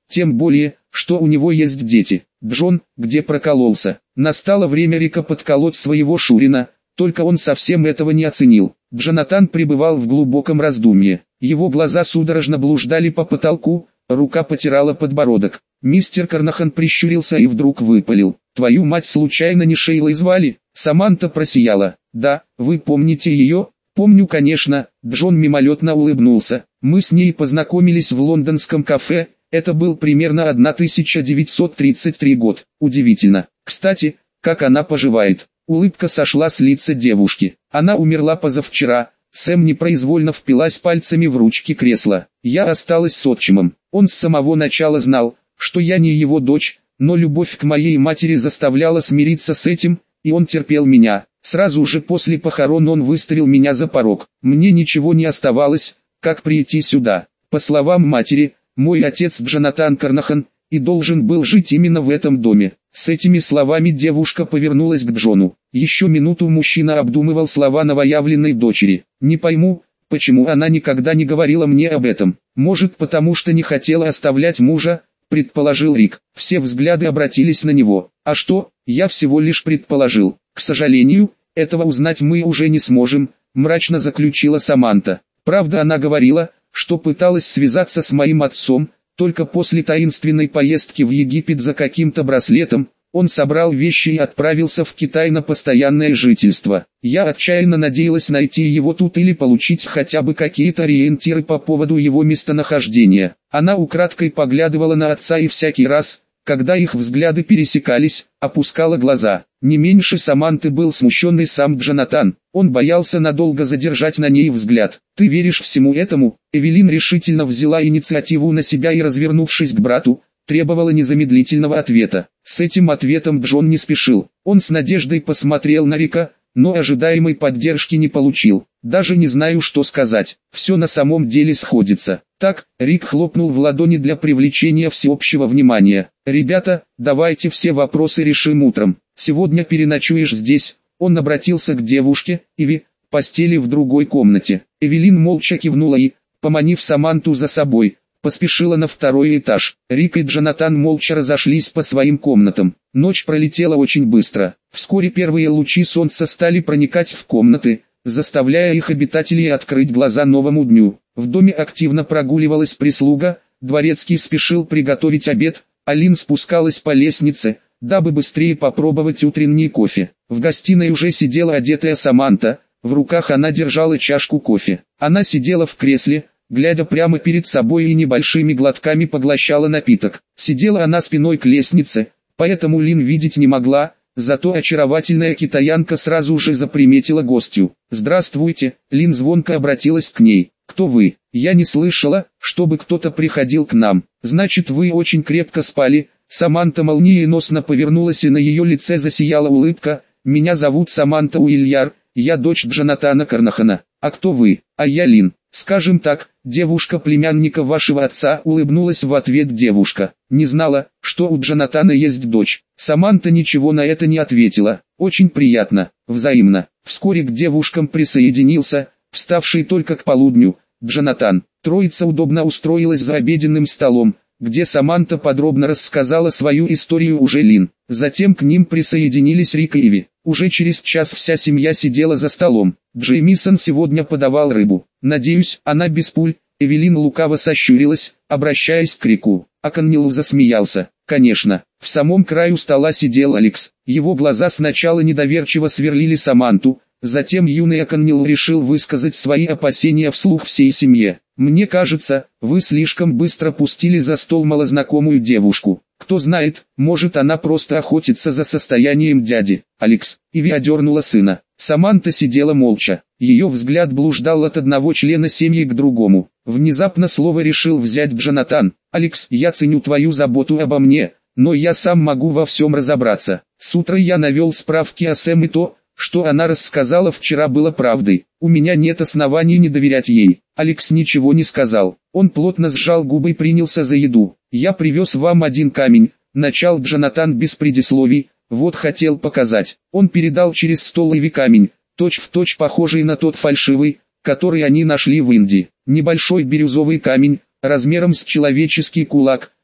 Тем более, что у него есть дети. Джон, где прокололся? Настало время Рика подколоть своего Шурина, только он совсем этого не оценил. Джонатан пребывал в глубоком раздумье. Его глаза судорожно блуждали по потолку, рука потирала подбородок. Мистер Карнахан прищурился и вдруг выпалил: «Твою мать случайно не Шейлой звали?» Саманта просияла. «Да, вы помните ее?» «Помню, конечно». Джон мимолетно улыбнулся. «Мы с ней познакомились в лондонском кафе, это был примерно тысяча девятьсот тридцать третий год. Удивительно. Кстати, как она поживает?» Улыбка сошла с лица девушки. «Она умерла позавчера». Сэм непроизвольно впилась пальцами в ручки кресла. «Я осталась с отчимом. Он с самого начала знал, что я не его дочь, но любовь к моей матери заставляла смириться с этим, и он терпел меня. Сразу же после похорон он выставил меня за порог. Мне ничего не оставалось, как прийти сюда. По словам матери, мой отец Джонатан Карнахан и должен был жить именно в этом доме». С этими словами девушка повернулась к Джону. Еще минуту мужчина обдумывал слова новоявленной дочери. «Не пойму, почему она никогда не говорила мне об этом. Может, потому что не хотела оставлять мужа», предположил Рик. Все взгляды обратились на него. «А что, я всего лишь предположил. К сожалению, этого узнать мы уже не сможем», мрачно заключила Саманта. «Правда, она говорила, что пыталась связаться с моим отцом, только после таинственной поездки в Египет за каким-то браслетом, он собрал вещи и отправился в Китай на постоянное жительство. Я отчаянно надеялась найти его тут или получить хотя бы какие-то ориентиры по поводу его местонахождения». Она украдкой поглядывала на отца и всякий раз, когда их взгляды пересекались, опускала глаза. Не меньше Саманты был смущенный сам Джонатан. Он боялся надолго задержать на ней взгляд. «Ты веришь всему этому?» Эвелин решительно взяла инициативу на себя и, развернувшись к брату, требовала незамедлительного ответа. С этим ответом Джон не спешил. Он с надеждой посмотрел на Рика, но ожидаемой поддержки не получил. «Даже не знаю, что сказать. Все на самом деле сходится». «Так», Рик хлопнул в ладони для привлечения всеобщего внимания. «Ребята, давайте все вопросы решим утром. Сегодня переночуешь здесь». Он обратился к девушке. «Иви, постели в другой комнате». Эвелин молча кивнула и, поманив Саманту за собой, поспешила на второй этаж. Рик и Джонатан молча разошлись по своим комнатам. Ночь пролетела очень быстро. Вскоре первые лучи солнца стали проникать в комнаты, заставляя их обитателей открыть глаза новому дню. В доме активно прогуливалась прислуга, дворецкий спешил приготовить обед, а Лин спускалась по лестнице, дабы быстрее попробовать утренний кофе. В гостиной уже сидела одетая Саманта, в руках она держала чашку кофе. Она сидела в кресле, глядя прямо перед собой и небольшими глотками поглощала напиток. Сидела она спиной к лестнице, поэтому Лин видеть не могла, зато очаровательная китаянка сразу же заприметила гостью. «Здравствуйте», Лин звонко обратилась к ней. «Кто вы? Я не слышала, чтобы кто-то приходил к нам. Значит, вы очень крепко спали». Саманта молниеносно повернулась, и на ее лице засияла улыбка. «Меня зовут Саманта Уильяр, я дочь Джонатана Карнахана. А кто вы?» «А я Лин. Скажем так, девушка племянника вашего отца», улыбнулась в ответ девушка. «Не знала, что у Джонатана есть дочь». Саманта ничего на это не ответила. «Очень приятно, взаимно». Вскоре к девушкам присоединился, вставший только к полудню, Джонатан. Троица удобно устроилась за обеденным столом, где Саманта подробно рассказала свою историю уже Лин. Затем к ним присоединились Рик и Иви. Уже через час вся семья сидела за столом. Джеймисон сегодня подавал рыбу. «Надеюсь, она без пуль». Эвелин лукаво сощурилась, обращаясь к Рику. А Коннелл засмеялся. «Конечно». В самом краю стола сидел Алекс. Его глаза сначала недоверчиво сверлили Саманту, затем юный Коннелл решил высказать свои опасения вслух всей семье. «Мне кажется, вы слишком быстро пустили за стол малознакомую девушку. Кто знает, может, она просто охотится за состоянием дяди». «Алекс». Иви одернула сына. Саманта сидела молча. Ее взгляд блуждал от одного члена семьи к другому. Внезапно слово решил взять Джонатан. «Алекс, я ценю твою заботу обо мне, но я сам могу во всем разобраться. С утра я навел справки о Сэм, и то, что она рассказала вчера, было правдой. У меня нет оснований не доверять ей». Алекс ничего не сказал. Он плотно сжал губы и принялся за еду. «Я привез вам один камень», начал Джонатан без предисловий. «Вот хотел показать». Он передал через стол Иви камень, точь-в-точь похожий на тот фальшивый, который они нашли в Индии. Небольшой бирюзовый камень, размером с человеческий кулак,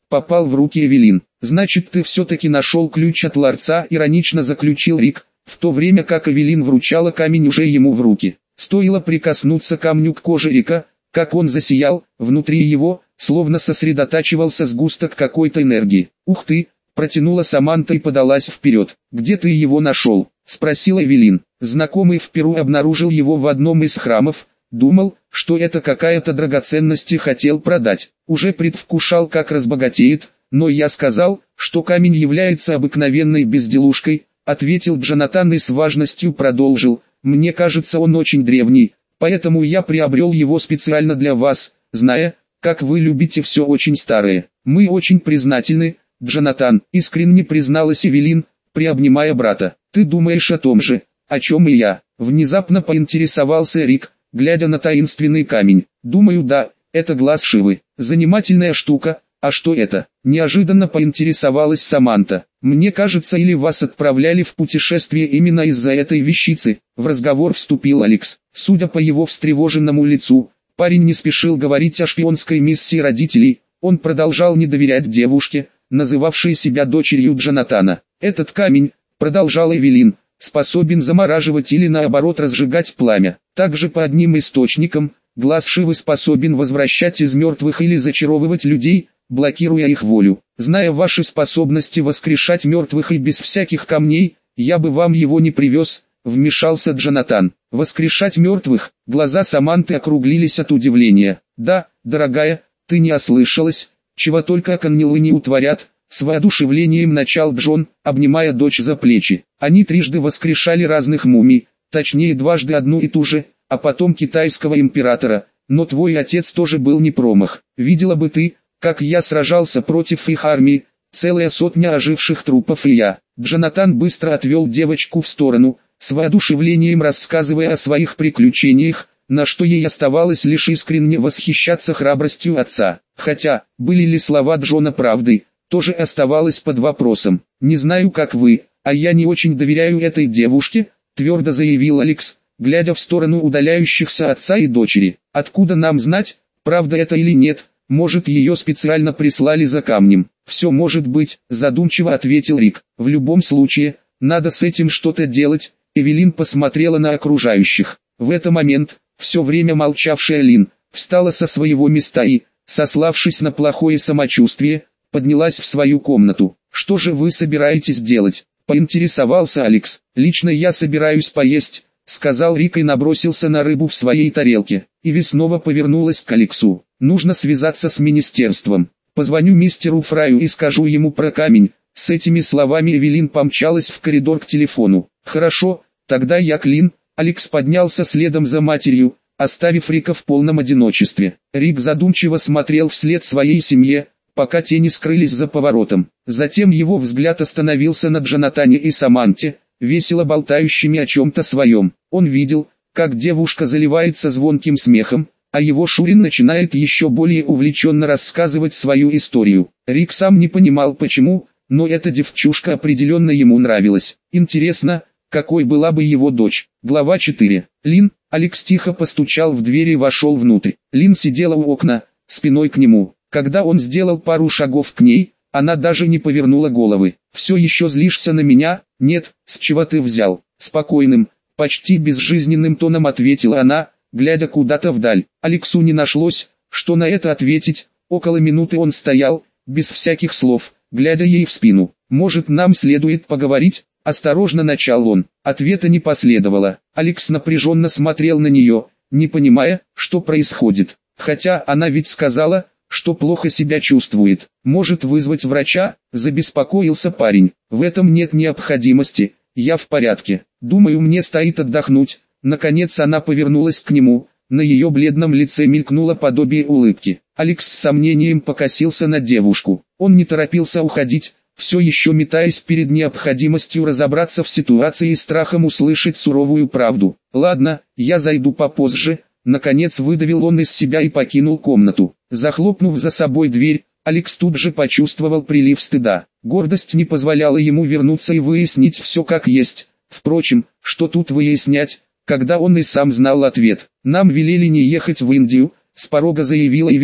попал в руки Эвелин. «Значит, ты все-таки нашел ключ от ларца», — иронично заключил Рик, в то время как Эвелин вручала камень уже ему в руки. Стоило прикоснуться камню к коже Рика, как он засиял, внутри его, словно сосредотачивался сгусток какой-то энергии. «Ух ты!» — протянула Саманта и подалась вперед. «Где ты его нашел?» — спросила Эвелин. Знакомый в Перу обнаружил его в одном из храмов, думал, что это какая-то драгоценность и хотел продать. Уже предвкушал, как разбогатеет, но я сказал, что камень является обыкновенной безделушкой, ответил Джонатан и с важностью продолжил. Мне кажется, он очень древний, поэтому я приобрел его специально для вас, зная, как вы любите все очень старое. Мы очень признательны, Джонатан, искренне призналась Эвелин, приобнимая брата. Ты думаешь о том же, о чем и я? Внезапно поинтересовался Рик, глядя на таинственный камень. Думаю, да, это глаз Шивы. Занимательная штука. А что это? Неожиданно поинтересовалась Саманта. Мне кажется, или вас отправляли в путешествие именно из-за этой вещицы. В разговор вступил Алекс. Судя по его встревоженному лицу, парень не спешил говорить о шпионской миссии родителей. Он продолжал не доверять девушке, называвшей себя дочерью Джонатана. Этот камень, продолжала Эвелин, способен замораживать или наоборот разжигать пламя. Также по одним источникам, глаз Шивы способен возвращать из мертвых или зачаровывать людей, блокируя их волю. Зная ваши способности воскрешать мертвых и без всяких камней, я бы вам его не привез, вмешался Джонатан. Воскрешать мертвых? Глаза Саманты округлились от удивления. Да, дорогая, ты не ослышалась, чего только оконнилы не утворят, с воодушевлением начал Джон, обнимая дочь за плечи. Они трижды воскрешали разных мумий, точнее дважды одну и ту же, а потом китайского императора, но твой отец тоже был не промах. Видела бы ты, как я сражался против их армии, целая сотня оживших трупов и я. Джонатан быстро отвел девочку в сторону, с воодушевлением рассказывая о своих приключениях, на что ей оставалось лишь искренне восхищаться храбростью отца. Хотя, были ли слова Джона правдой, тоже оставалось под вопросом. «Не знаю, как вы, а я не очень доверяю этой девушке», твердо заявил Алекс, глядя в сторону удаляющихся отца и дочери. «Откуда нам знать, правда это или нет? Может, ее специально прислали за камнем?» «Все может быть», задумчиво ответил Рик. «В любом случае, надо с этим что-то делать». Эвелин посмотрела на окружающих. В этот момент, все время молчавшая Лин, встала со своего места и, сославшись на плохое самочувствие, поднялась в свою комнату. «Что же вы собираетесь делать?» — поинтересовался Алекс. «Лично я собираюсь поесть», — сказал Рик и набросился на рыбу в своей тарелке. Иви снова повернулась к Алексу. «Нужно связаться с министерством. Позвоню мистеру Фраю и скажу ему про камень». С этими словами Эвелин помчалась в коридор к телефону. «Хорошо, тогда я к Лин». Алекс поднялся следом за матерью, оставив Рика в полном одиночестве. Рик задумчиво смотрел вслед своей семье, пока те не скрылись за поворотом. Затем его взгляд остановился на Джонатане и Саманте, весело болтающими о чем-то своем. Он видел, как девушка заливается звонким смехом, а его Шурин начинает еще более увлеченно рассказывать свою историю. Рик сам не понимал почему, но эта девчушка определенно ему нравилась. Интересно, какой была бы его дочь. Глава четыре. Лин. Алекс тихо постучал в дверь и вошел внутрь. Лин сидела у окна, спиной к нему. Когда он сделал пару шагов к ней, она даже не повернула головы. «Все еще злишься на меня?» «Нет, с чего ты взял?» Спокойным, почти безжизненным тоном ответила она, глядя куда-то вдаль. Алексу не нашлось, что на это ответить. Около минуты он стоял, без всяких слов, глядя ей в спину. «Может, нам следует поговорить?» Осторожно начал он. Ответа не последовало. Алекс напряженно смотрел на нее, не понимая, что происходит. Хотя она ведь сказала, что плохо себя чувствует. «Может вызвать врача?» – забеспокоился парень. «В этом нет необходимости, я в порядке. Думаю, мне стоит отдохнуть». Наконец она повернулась к нему, на ее бледном лице мелькнуло подобие улыбки. Алекс с сомнением покосился на девушку. Он не торопился уходить, все еще метаясь перед необходимостью разобраться в ситуации и страхом услышать суровую правду. «Ладно, я зайду попозже». Наконец выдавил он из себя и покинул комнату. Захлопнув за собой дверь, Алекс тут же почувствовал прилив стыда. Гордость не позволяла ему вернуться и выяснить все как есть. Впрочем, что тут выяснять, когда он и сам знал ответ. «Нам велели не ехать в Индию», — с порога заявила Иви,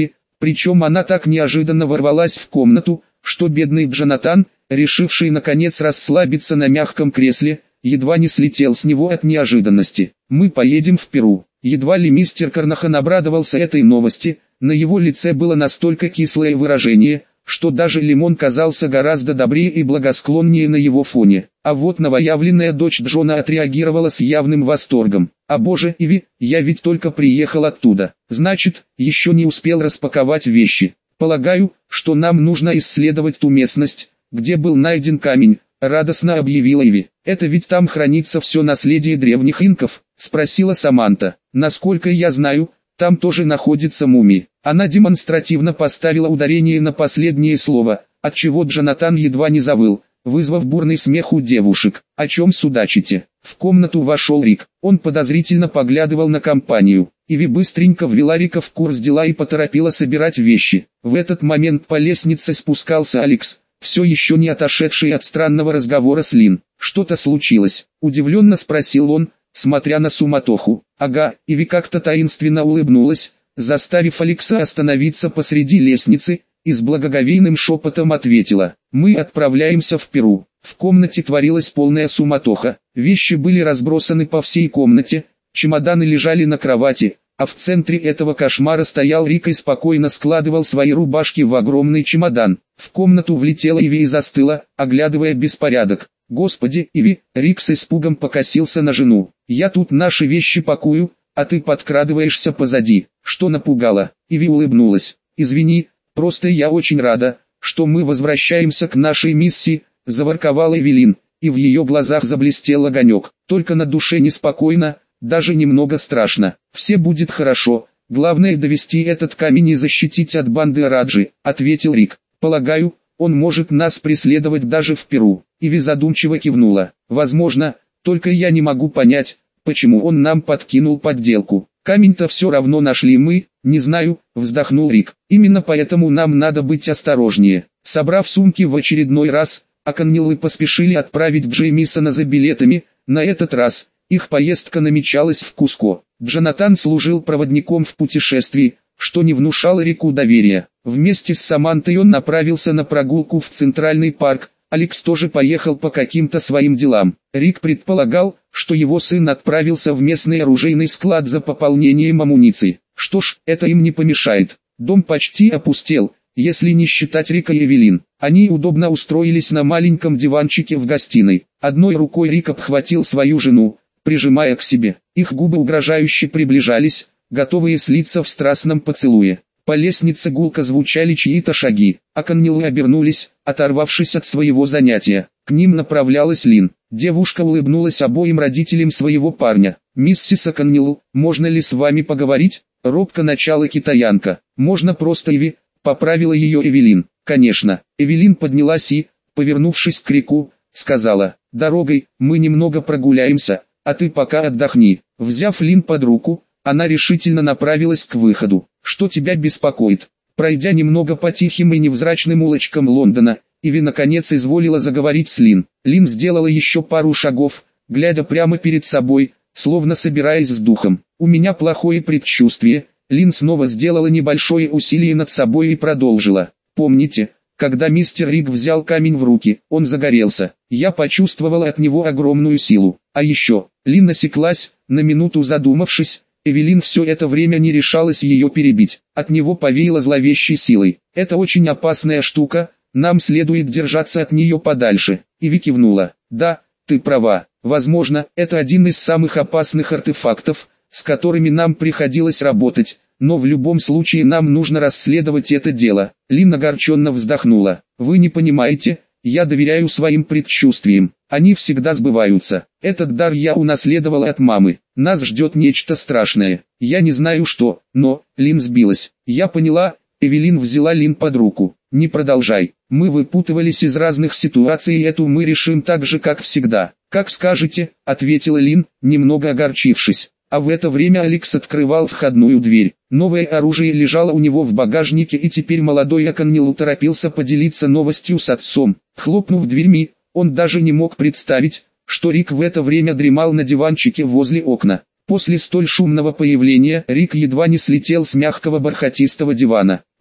Причем она так неожиданно ворвалась в комнату, что бедный Джонатан, решивший наконец расслабиться на мягком кресле, едва не слетел с него от неожиданности. «Мы поедем в Перу». Едва ли мистер Карнахан обрадовался этой новости, на его лице было настолько кислое выражение, что даже Лимон казался гораздо добрее и благосклоннее на его фоне. А вот новоявленная дочь Джона отреагировала с явным восторгом. «А боже, Иви, я ведь только приехал оттуда. Значит, еще не успел распаковать вещи. Полагаю, что нам нужно исследовать ту местность, где был найден камень», — радостно объявила Иви. «Это ведь там хранится все наследие древних инков?» — спросила Саманта. «Насколько я знаю, там тоже находится мумия». Она демонстративно поставила ударение на последнее слово, отчего Джонатан едва не завыл, вызвав бурный смех у девушек. «О чем судачите?» В комнату вошел Рик. Он подозрительно поглядывал на компанию. Иви быстренько ввела Рика в курс дела и поторопила собирать вещи. В этот момент по лестнице спускался Алекс, все еще не отошедший от странного разговора с Лин. «Что-то случилось?» – удивленно спросил он, смотря на суматоху. «Ага», Иви как-то таинственно улыбнулась, заставив Алекса остановиться посреди лестницы, и с благоговейным шепотом ответила: «Мы отправляемся в Перу». В комнате творилась полная суматоха, вещи были разбросаны по всей комнате, чемоданы лежали на кровати, а в центре этого кошмара стоял Рик и спокойно складывал свои рубашки в огромный чемодан. В комнату влетела Иви и застыла, оглядывая беспорядок. «Господи, Иви!» Рик с испугом покосился на жену. «Я тут наши вещи пакую, а ты подкрадываешься позади». «Что напугало?» Иви улыбнулась. «Извини, просто я очень рада, что мы возвращаемся к нашей миссии», — заворковала Эвелин, и в ее глазах заблестел огонек. «Только на душе неспокойно, даже немного страшно. Все будет хорошо, главное довести этот камень и защитить от банды Раджи», — ответил Рик. «Полагаю, он может нас преследовать даже в Перу». Иви задумчиво кивнула. «Возможно, только я не могу понять, почему он нам подкинул подделку. Камень-то все равно нашли мы». «Не знаю», — вздохнул Рик. «Именно поэтому нам надо быть осторожнее». Собрав сумки в очередной раз, Аконнеллы поспешили отправить Джеймисона за билетами. На этот раз их поездка намечалась в Куско. Джонатан служил проводником в путешествии, что не внушало Рику доверия. Вместе с Самантой он направился на прогулку в Центральный парк. Алекс тоже поехал по каким-то своим делам. Рик предполагал, что его сын отправился в местный оружейный склад за пополнением амуниции. Что ж, это им не помешает. Дом почти опустел, если не считать Рика и Эвелин. Они удобно устроились на маленьком диванчике в гостиной. Одной рукой Рик обхватил свою жену, прижимая к себе. Их губы угрожающе приближались, готовые слиться в страстном поцелуе. По лестнице гулко звучали чьи-то шаги. Аконнеллы обернулись, оторвавшись от своего занятия. К ним направлялась Лин. Девушка улыбнулась обоим родителям своего парня. «Миссис Аконнелл, можно ли с вами поговорить?» Робко начала китаянка. «Можно просто Иви», — поправила ее Эвелин. «Конечно». Эвелин поднялась и, повернувшись к Рику, сказала: «Дорогой, мы немного прогуляемся, а ты пока отдохни». Взяв Лин под руку, она решительно направилась к выходу. «Что тебя беспокоит?» Пройдя немного по тихим и невзрачным улочкам Лондона, Иви наконец изволила заговорить с Лин. Лин сделала еще пару шагов, глядя прямо перед собой, словно собираясь с духом. «У меня плохое предчувствие». Лин снова сделала небольшое усилие над собой и продолжила. «Помните, когда мистер Рик взял камень в руки, он загорелся. Я почувствовала от него огромную силу. А еще...» Лин осеклась, на минуту задумавшись. Эвелин все это время не решалась ее перебить. От него повеяло зловещей силой. «Это очень опасная штука, нам следует держаться от нее подальше». Иви кивнула. «Да, ты права. Возможно, это один из самых опасных артефактов, с которыми нам приходилось работать, но в любом случае нам нужно расследовать это дело». Лин огорченно вздохнула. «Вы не понимаете, я доверяю своим предчувствиям, они всегда сбываются. Этот дар я унаследовала от мамы. Нас ждет нечто страшное. Я не знаю что, но...» Лин сбилась. «Я поняла». Эвелин взяла Лин под руку. «Не продолжай. Мы выпутывались из разных ситуаций, и эту мы решим так же, как всегда». «Как скажете», — ответила Лин, немного огорчившись. А в это время Алекс открывал входную дверь. Новое оружие лежало у него в багажнике, и теперь молодой Аконнелл торопился поделиться новостью с отцом. Хлопнув дверьми, он даже не мог представить, что Рик в это время дремал на диванчике возле окна. После столь шумного появления Рик едва не слетел с мягкого бархатистого дивана.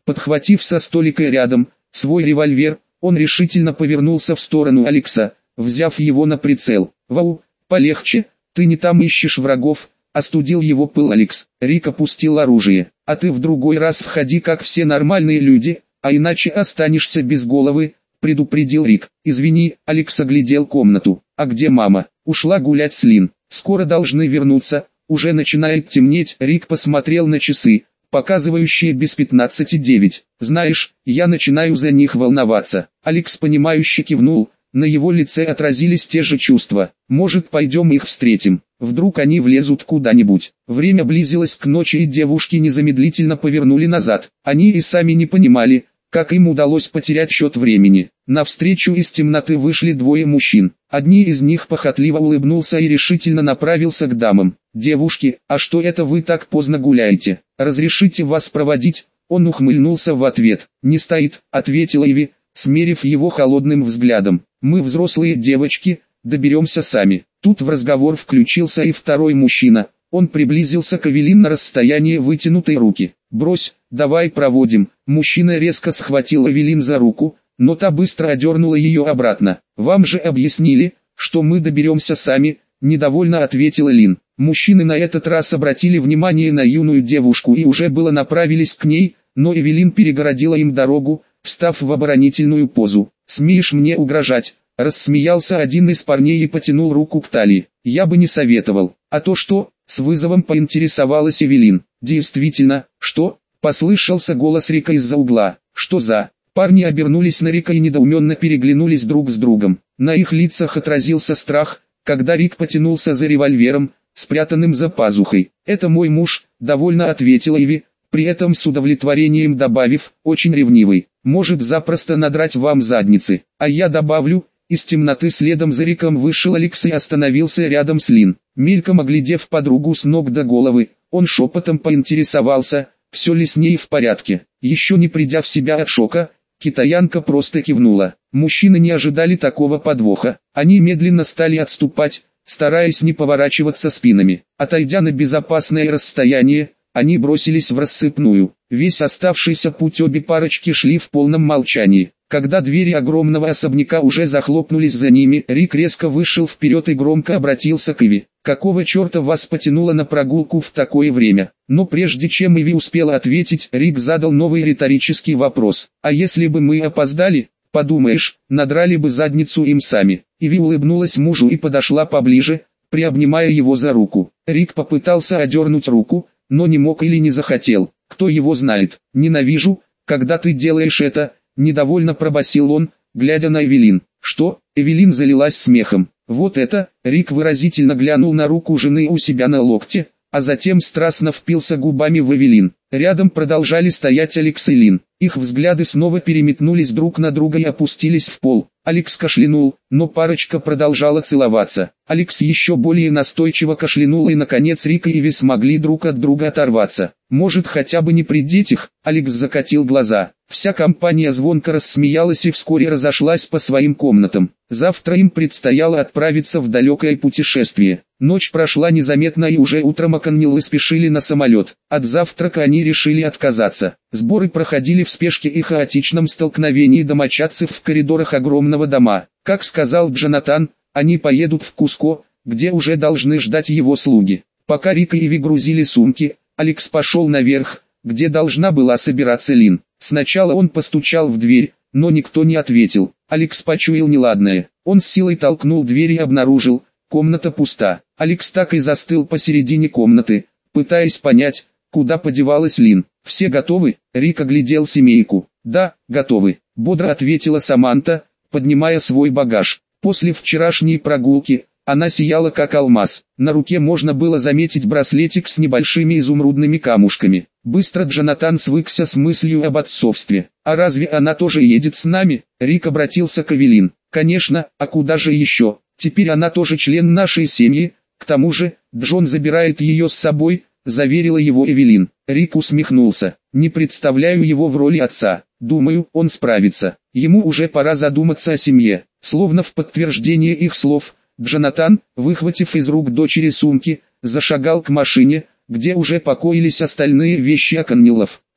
Подхватив со столика рядом свой револьвер, он решительно повернулся в сторону Алекса, взяв его на прицел. «Вау, полегче, ты не там ищешь врагов», — остудил его пыл Алекс. Рик опустил оружие. «А ты в другой раз входи как все нормальные люди, а иначе останешься без головы», — предупредил Рик. «Извини», — Алекс оглядел комнату. «А где мама?» «Ушла гулять с Лин. Скоро должны вернуться, уже начинает темнеть». Рик посмотрел на часы, показывающие без пятнадцати девять. «Знаешь, я начинаю за них волноваться». Алекс понимающе кивнул, на его лице отразились те же чувства. «Может, пойдем их встретим? Вдруг они влезут куда-нибудь». Время близилось к ночи, и девушки незамедлительно повернули назад. Они и сами не понимали, как им удалось потерять счет времени. Навстречу из темноты вышли двое мужчин. Одни из них похотливо улыбнулся и решительно направился к дамам. «Девушки, а что это вы так поздно гуляете? Разрешите вас проводить?» Он ухмыльнулся в ответ. «Не стоит», — ответила Иви, смерив его холодным взглядом. «Мы взрослые девочки, доберемся сами». Тут в разговор включился и второй мужчина. Он приблизился к Эвелин на расстояние вытянутой руки. «Брось, давай проводим». Мужчина резко схватил Эвелин за руку, но та быстро одернула ее обратно. «Вам же объяснили, что мы доберемся сами», — недовольно ответила Лин. Мужчины на этот раз обратили внимание на юную девушку и уже было направились к ней, но Эвелин перегородила им дорогу, встав в оборонительную позу. «Смеешь мне угрожать?» — рассмеялся один из парней и потянул руку к талии. «Я бы не советовал». «А то что?» — с вызовом поинтересовалась Эвелин. «Действительно, что?» — послышался голос Рика из-за угла. «Что за...» Парни обернулись на Рика и недоуменно переглянулись друг с другом. На их лицах отразился страх, когда Рик потянулся за револьвером, спрятанным за пазухой. «Это мой муж», — довольно ответила Иви, при этом с удовлетворением добавив, «очень ревнивый, может запросто надрать вам задницы». «А я добавлю...» Из темноты следом за Риком вышел Алекс и остановился рядом с Лин. Мельком оглядев подругу с ног до головы, он шепотом поинтересовался, все ли с ней в порядке. Еще не придя в себя от шока, китаянка просто кивнула. Мужчины не ожидали такого подвоха. Они медленно стали отступать, стараясь не поворачиваться спинами. Отойдя на безопасное расстояние, они бросились в рассыпную. Весь оставшийся путь обе парочки шли в полном молчании. Когда двери огромного особняка уже захлопнулись за ними, Рик резко вышел вперед и громко обратился к Иви. «Какого черта вас потянуло на прогулку в такое время?» Но прежде чем Иви успела ответить, Рик задал новый риторический вопрос. «А если бы мы опоздали? Подумаешь, надрали бы задницу им сами». Иви улыбнулась мужу и подошла поближе, приобнимая его за руку. Рик попытался одернуть руку, но не мог или не захотел. «Кто его знает? Ненавижу, когда ты делаешь это», — недовольно пробасил он, глядя на Эвелин. «Что?» — Эвелин залилась смехом. «Вот это!» — Рик выразительно глянул на руку жены у себя на локте, а затем страстно впился губами в Эвелин. Рядом продолжали стоять Алекс и Лин. Их взгляды снова переметнулись друг на друга и опустились в пол. Алекс кашлянул, но парочка продолжала целоваться. Алекс еще более настойчиво кашлянул, и наконец Рик и Иви смогли друг от друга оторваться. «Может, хотя бы не при детях?» — Алекс закатил глаза. Вся компания звонко рассмеялась и вскоре разошлась по своим комнатам. Завтра им предстояло отправиться в далекое путешествие. Ночь прошла незаметно, и уже утром Оконниллы спешили на самолет. От завтрака они решили отказаться. Сборы проходили в спешке и хаотичном столкновении домочадцев в коридорах огромного дома. Как сказал Джонатан, они поедут в Куско, где уже должны ждать его слуги. Пока Рик и Иви грузили сумки, Алекс пошел наверх, где должна была собираться Лин. Сначала он постучал в дверь, но никто не ответил. Алекс почуял неладное. Он с силой толкнул дверь и обнаружил, комната пуста. Алекс так и застыл посередине комнаты, пытаясь понять, куда подевалась Лин. «Все готовы?» — Рик оглядел семейку. «Да, готовы», — бодро ответила Саманта, поднимая свой багаж. После вчерашней прогулки она сияла как алмаз. На руке можно было заметить браслетик с небольшими изумрудными камушками. Быстро Джонатан свыкся с мыслью об отцовстве. «А разве она тоже едет с нами?» Рик обратился к Эвелин. «Конечно, а куда же еще? Теперь она тоже член нашей семьи. К тому же, Джон забирает ее с собой», — заверила его Эвелин. Рик усмехнулся. «Не представляю его в роли отца. Думаю, он справится. Ему уже пора задуматься о семье». Словно в подтверждение их слов, Джонатан, выхватив из рук дочери сумки, зашагал к машине, где уже покоились остальные вещи Оконниллов.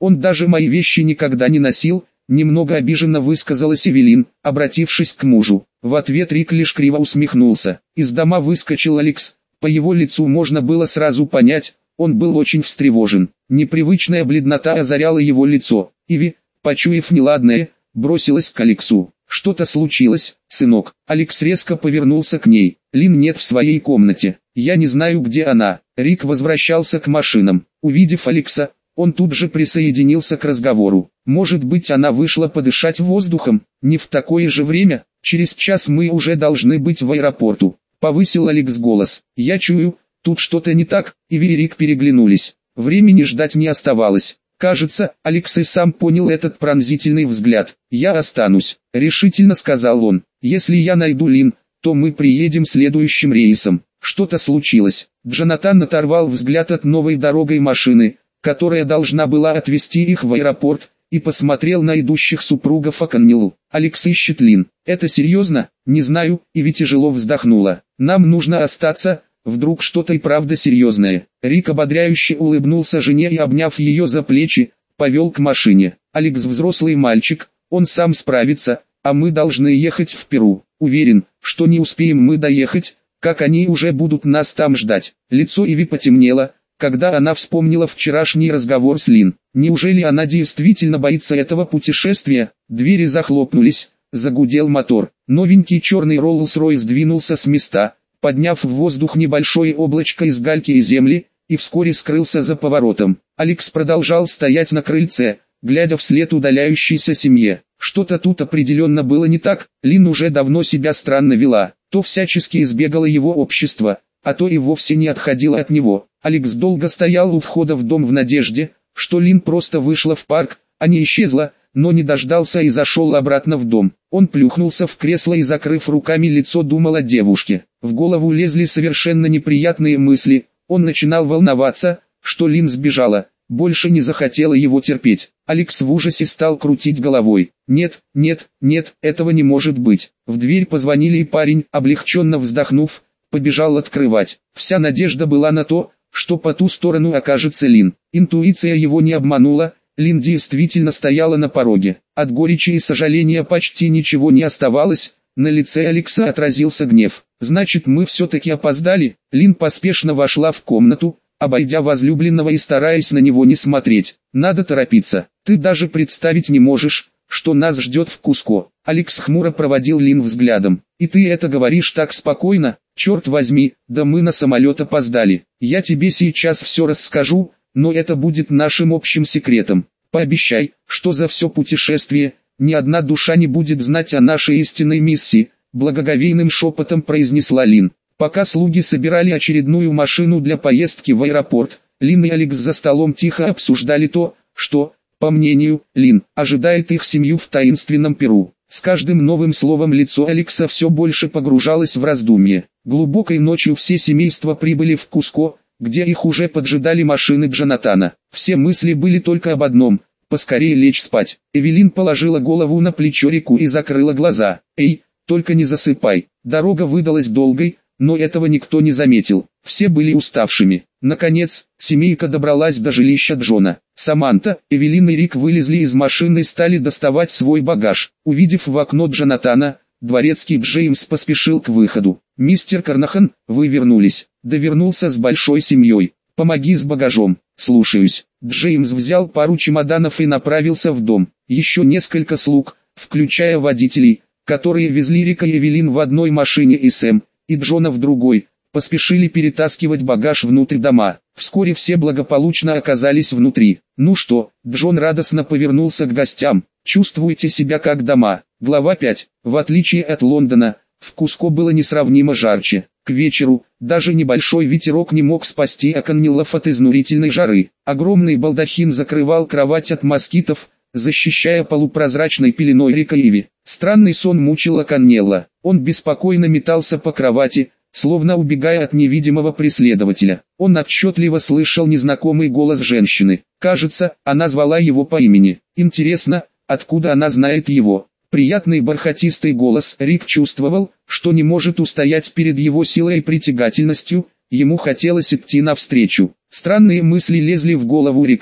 Он даже мои вещи никогда не носил, немного обиженно высказалась Эвелин, обратившись к мужу. В ответ Рик лишь криво усмехнулся. Из дома выскочил Алекс. По его лицу можно было сразу понять, он был очень встревожен. Непривычная бледнота озаряла его лицо. Иви, почуяв неладное, бросилась к Алексу. «Что-то случилось, сынок?» Алекс резко повернулся к ней. «Лин нет в своей комнате. Я не знаю, где она». Рик возвращался к машинам. Увидев Алекса, он тут же присоединился к разговору. «Может быть, она вышла подышать воздухом? Не в такое же время? Через час мы уже должны быть в аэропорту», — повысил Алекс голос. «Я чую, тут что-то не так», — Иви и Рик переглянулись. Времени ждать не оставалось. Кажется, Алекс и сам понял этот пронзительный взгляд. «Я останусь», — решительно сказал он. «Если я найду Лин, то мы приедем следующим рейсом». Что-то случилось. Джонатан оторвал взгляд от новой дорогой машины, которая должна была отвезти их в аэропорт, и посмотрел на идущих супругов Аконнеллу. «Алекс ищет Лин. Это серьезно?» «Не знаю», — Иви тяжело вздохнула. «Нам нужно остаться, вдруг что-то и правда серьезное». Рик ободряюще улыбнулся жене и, обняв ее за плечи, повел к машине. «Алекс взрослый мальчик, он сам справится, а мы должны ехать в Перу. Уверен, что не успеем мы доехать, как они уже будут нас там ждать». Лицо Иви потемнело, когда она вспомнила вчерашний разговор с Лин. Неужели она действительно боится этого путешествия? Двери захлопнулись, загудел мотор. Новенький черный Роллс-Ройс двинулся с места, подняв в воздух небольшое облачко из гальки и земли, и вскоре скрылся за поворотом. Алекс продолжал стоять на крыльце, глядя вслед удаляющейся семье. Что-то тут определенно было не так. Лин уже давно себя странно вела, то всячески избегала его общества, а то и вовсе не отходила от него. Алекс долго стоял у входа в дом в надежде, что Лин просто вышла в парк, а не исчезла, но не дождался и зашел обратно в дом. Он плюхнулся в кресло и, закрыв руками лицо, думал о девушке. В голову лезли совершенно неприятные мысли. Он начинал волноваться, что Лин сбежала, больше не захотела его терпеть. Алекс в ужасе стал крутить головой. «Нет, нет, нет, этого не может быть». В дверь позвонили, и парень, облегченно вздохнув, побежал открывать. Вся надежда была на то, что по ту сторону окажется Лин. Интуиция его не обманула, Лин действительно стояла на пороге. От горечи и сожаления почти ничего не оставалось, на лице Алекса отразился гнев. «Значит, мы все-таки опоздали?» Лин поспешно вошла в комнату, обойдя возлюбленного и стараясь на него не смотреть. «Надо торопиться, ты даже представить не можешь, что нас ждет в Куско». Алекс хмуро проводил Лин взглядом. «И ты это говоришь так спокойно? Черт возьми, да мы на самолет опоздали. Я тебе сейчас все расскажу, но это будет нашим общим секретом. Пообещай, что за все путешествие ни одна душа не будет знать о нашей истинной миссии», благоговейным шепотом произнесла Лин. Пока слуги собирали очередную машину для поездки в аэропорт, Лин и Алекс за столом тихо обсуждали то, что, по мнению Лин, ожидает их семью в таинственном Перу. С каждым новым словом лицо Алекса все больше погружалось в раздумье. Глубокой ночью все семейства прибыли в Куско, где их уже поджидали машины Джонатана. Все мысли были только об одном – поскорее лечь спать. Эвелин положила голову на плечо Рику и закрыла глаза. «Эй, только не засыпай». Дорога выдалась долгой, но этого никто не заметил. Все были уставшими. Наконец, семейка добралась до жилища Джона. Саманта, Эвелин и Рик вылезли из машины и стали доставать свой багаж. Увидев в окно Джонатана, дворецкий Джеймс поспешил к выходу. «Мистер Карнахан, вы вернулись». «Да вернулся с большой семьей. Помоги с багажом». «Слушаюсь». Джеймс взял пару чемоданов и направился в дом. Еще несколько слуг, включая водителей, которые везли Рика и Эвелин в одной машине и Сэм, и Джона в другой, поспешили перетаскивать багаж внутрь дома. Вскоре все благополучно оказались внутри. «Ну что?» Джон радостно повернулся к гостям. «Чувствуете себя как дома?» Глава пять. В отличие от Лондона, в Куско было несравнимо жарче. К вечеру, даже небольшой ветерок не мог спасти Аконнеллов от изнурительной жары. Огромный балдахин закрывал кровать от москитов, защищая полупрозрачной пеленой Рика и Иви. Странный сон мучил Аконнелла. Он беспокойно метался по кровати, словно убегая от невидимого преследователя. Он отчетливо слышал незнакомый голос женщины. Кажется, она звала его по имени. Интересно, откуда она знает его? Приятный бархатистый голос. Рик чувствовал, что не может устоять перед его силой и притягательностью, ему хотелось идти навстречу. Странные мысли лезли в голову Рика,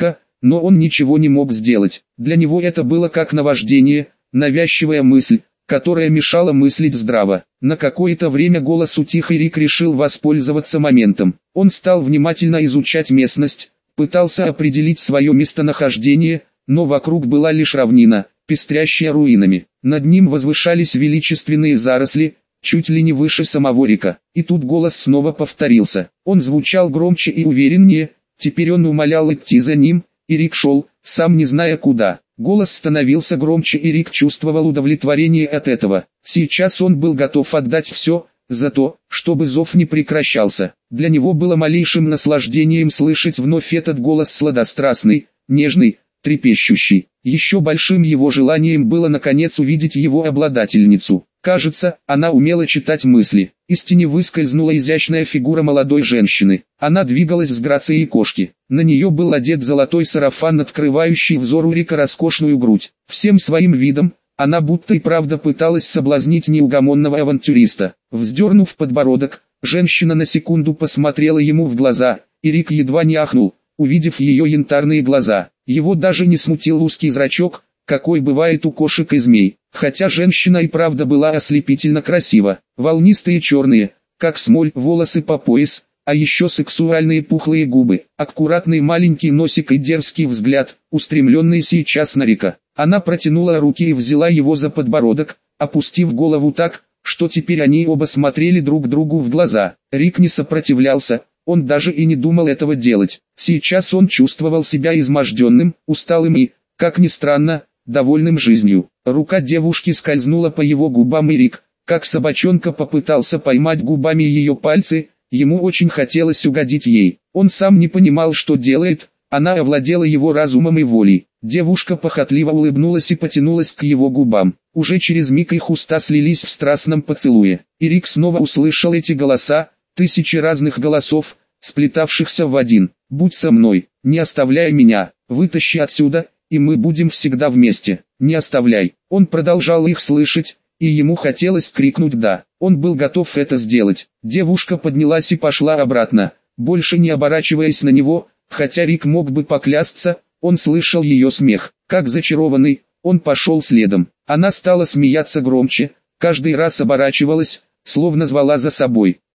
но он ничего не мог сделать. Для него это было как наваждение, навязчивая мысль, которая мешала мыслить здраво. На какое-то время голос утих, и Рик решил воспользоваться моментом. Он стал внимательно изучать местность, пытался определить свое местонахождение, но вокруг была лишь равнина, пестрящая руинами. Над ним возвышались величественные заросли, чуть ли не выше самого Рика. И тут голос снова повторился. Он звучал громче и увереннее, теперь он умолял идти за ним, и Рик шел, сам не зная куда. Голос становился громче, и Рик чувствовал удовлетворение от этого. Сейчас он был готов отдать все, за то, чтобы зов не прекращался. Для него было малейшим наслаждением слышать вновь этот голос сладострастный, нежный, трепещущий. Еще большим его желанием было наконец увидеть его обладательницу. Кажется, она умела читать мысли. Из тени выскользнула изящная фигура молодой женщины. Она двигалась с грацией кошки. На нее был одет золотой сарафан, открывающий взору Рика роскошную грудь. Всем своим видом, она будто и правда пыталась соблазнить неугомонного авантюриста. Вздернув подбородок, женщина на секунду посмотрела ему в глаза, и Рик едва не ахнул, увидев ее янтарные глаза. Его даже не смутил узкий зрачок, какой бывает у кошек и змей. Хотя женщина и правда была ослепительно красива. Волнистые черные, как смоль, волосы по пояс, а еще сексуальные пухлые губы, аккуратный маленький носик и дерзкий взгляд, устремленный сейчас на Рика. Она протянула руки и взяла его за подбородок, опустив голову так, что теперь они оба смотрели друг другу в глаза. Рик не сопротивлялся, он даже и не думал этого делать. Сейчас он чувствовал себя изможденным, усталым и, как ни странно, довольным жизнью. Рука девушки скользнула по его губам, и Рик, как собачонка, попытался поймать губами ее пальцы. Ему очень хотелось угодить ей. Он сам не понимал, что делает, она овладела его разумом и волей. Девушка похотливо улыбнулась и потянулась к его губам. Уже через миг их уста слились в страстном поцелуе. И Рик снова услышал эти голоса, тысячи разных голосов, сплетавшихся в один. «Будь со мной, не оставляй меня, вытащи отсюда, и мы будем всегда вместе, не оставляй». Он продолжал их слышать, и ему хотелось крикнуть «да». Он был готов это сделать. Девушка поднялась и пошла обратно, больше не оборачиваясь на него, хотя Рик мог бы поклясться, он слышал ее смех. Как зачарованный, он пошел следом. Она стала смеяться громче, каждый раз оборачивалась, словно звала за собой.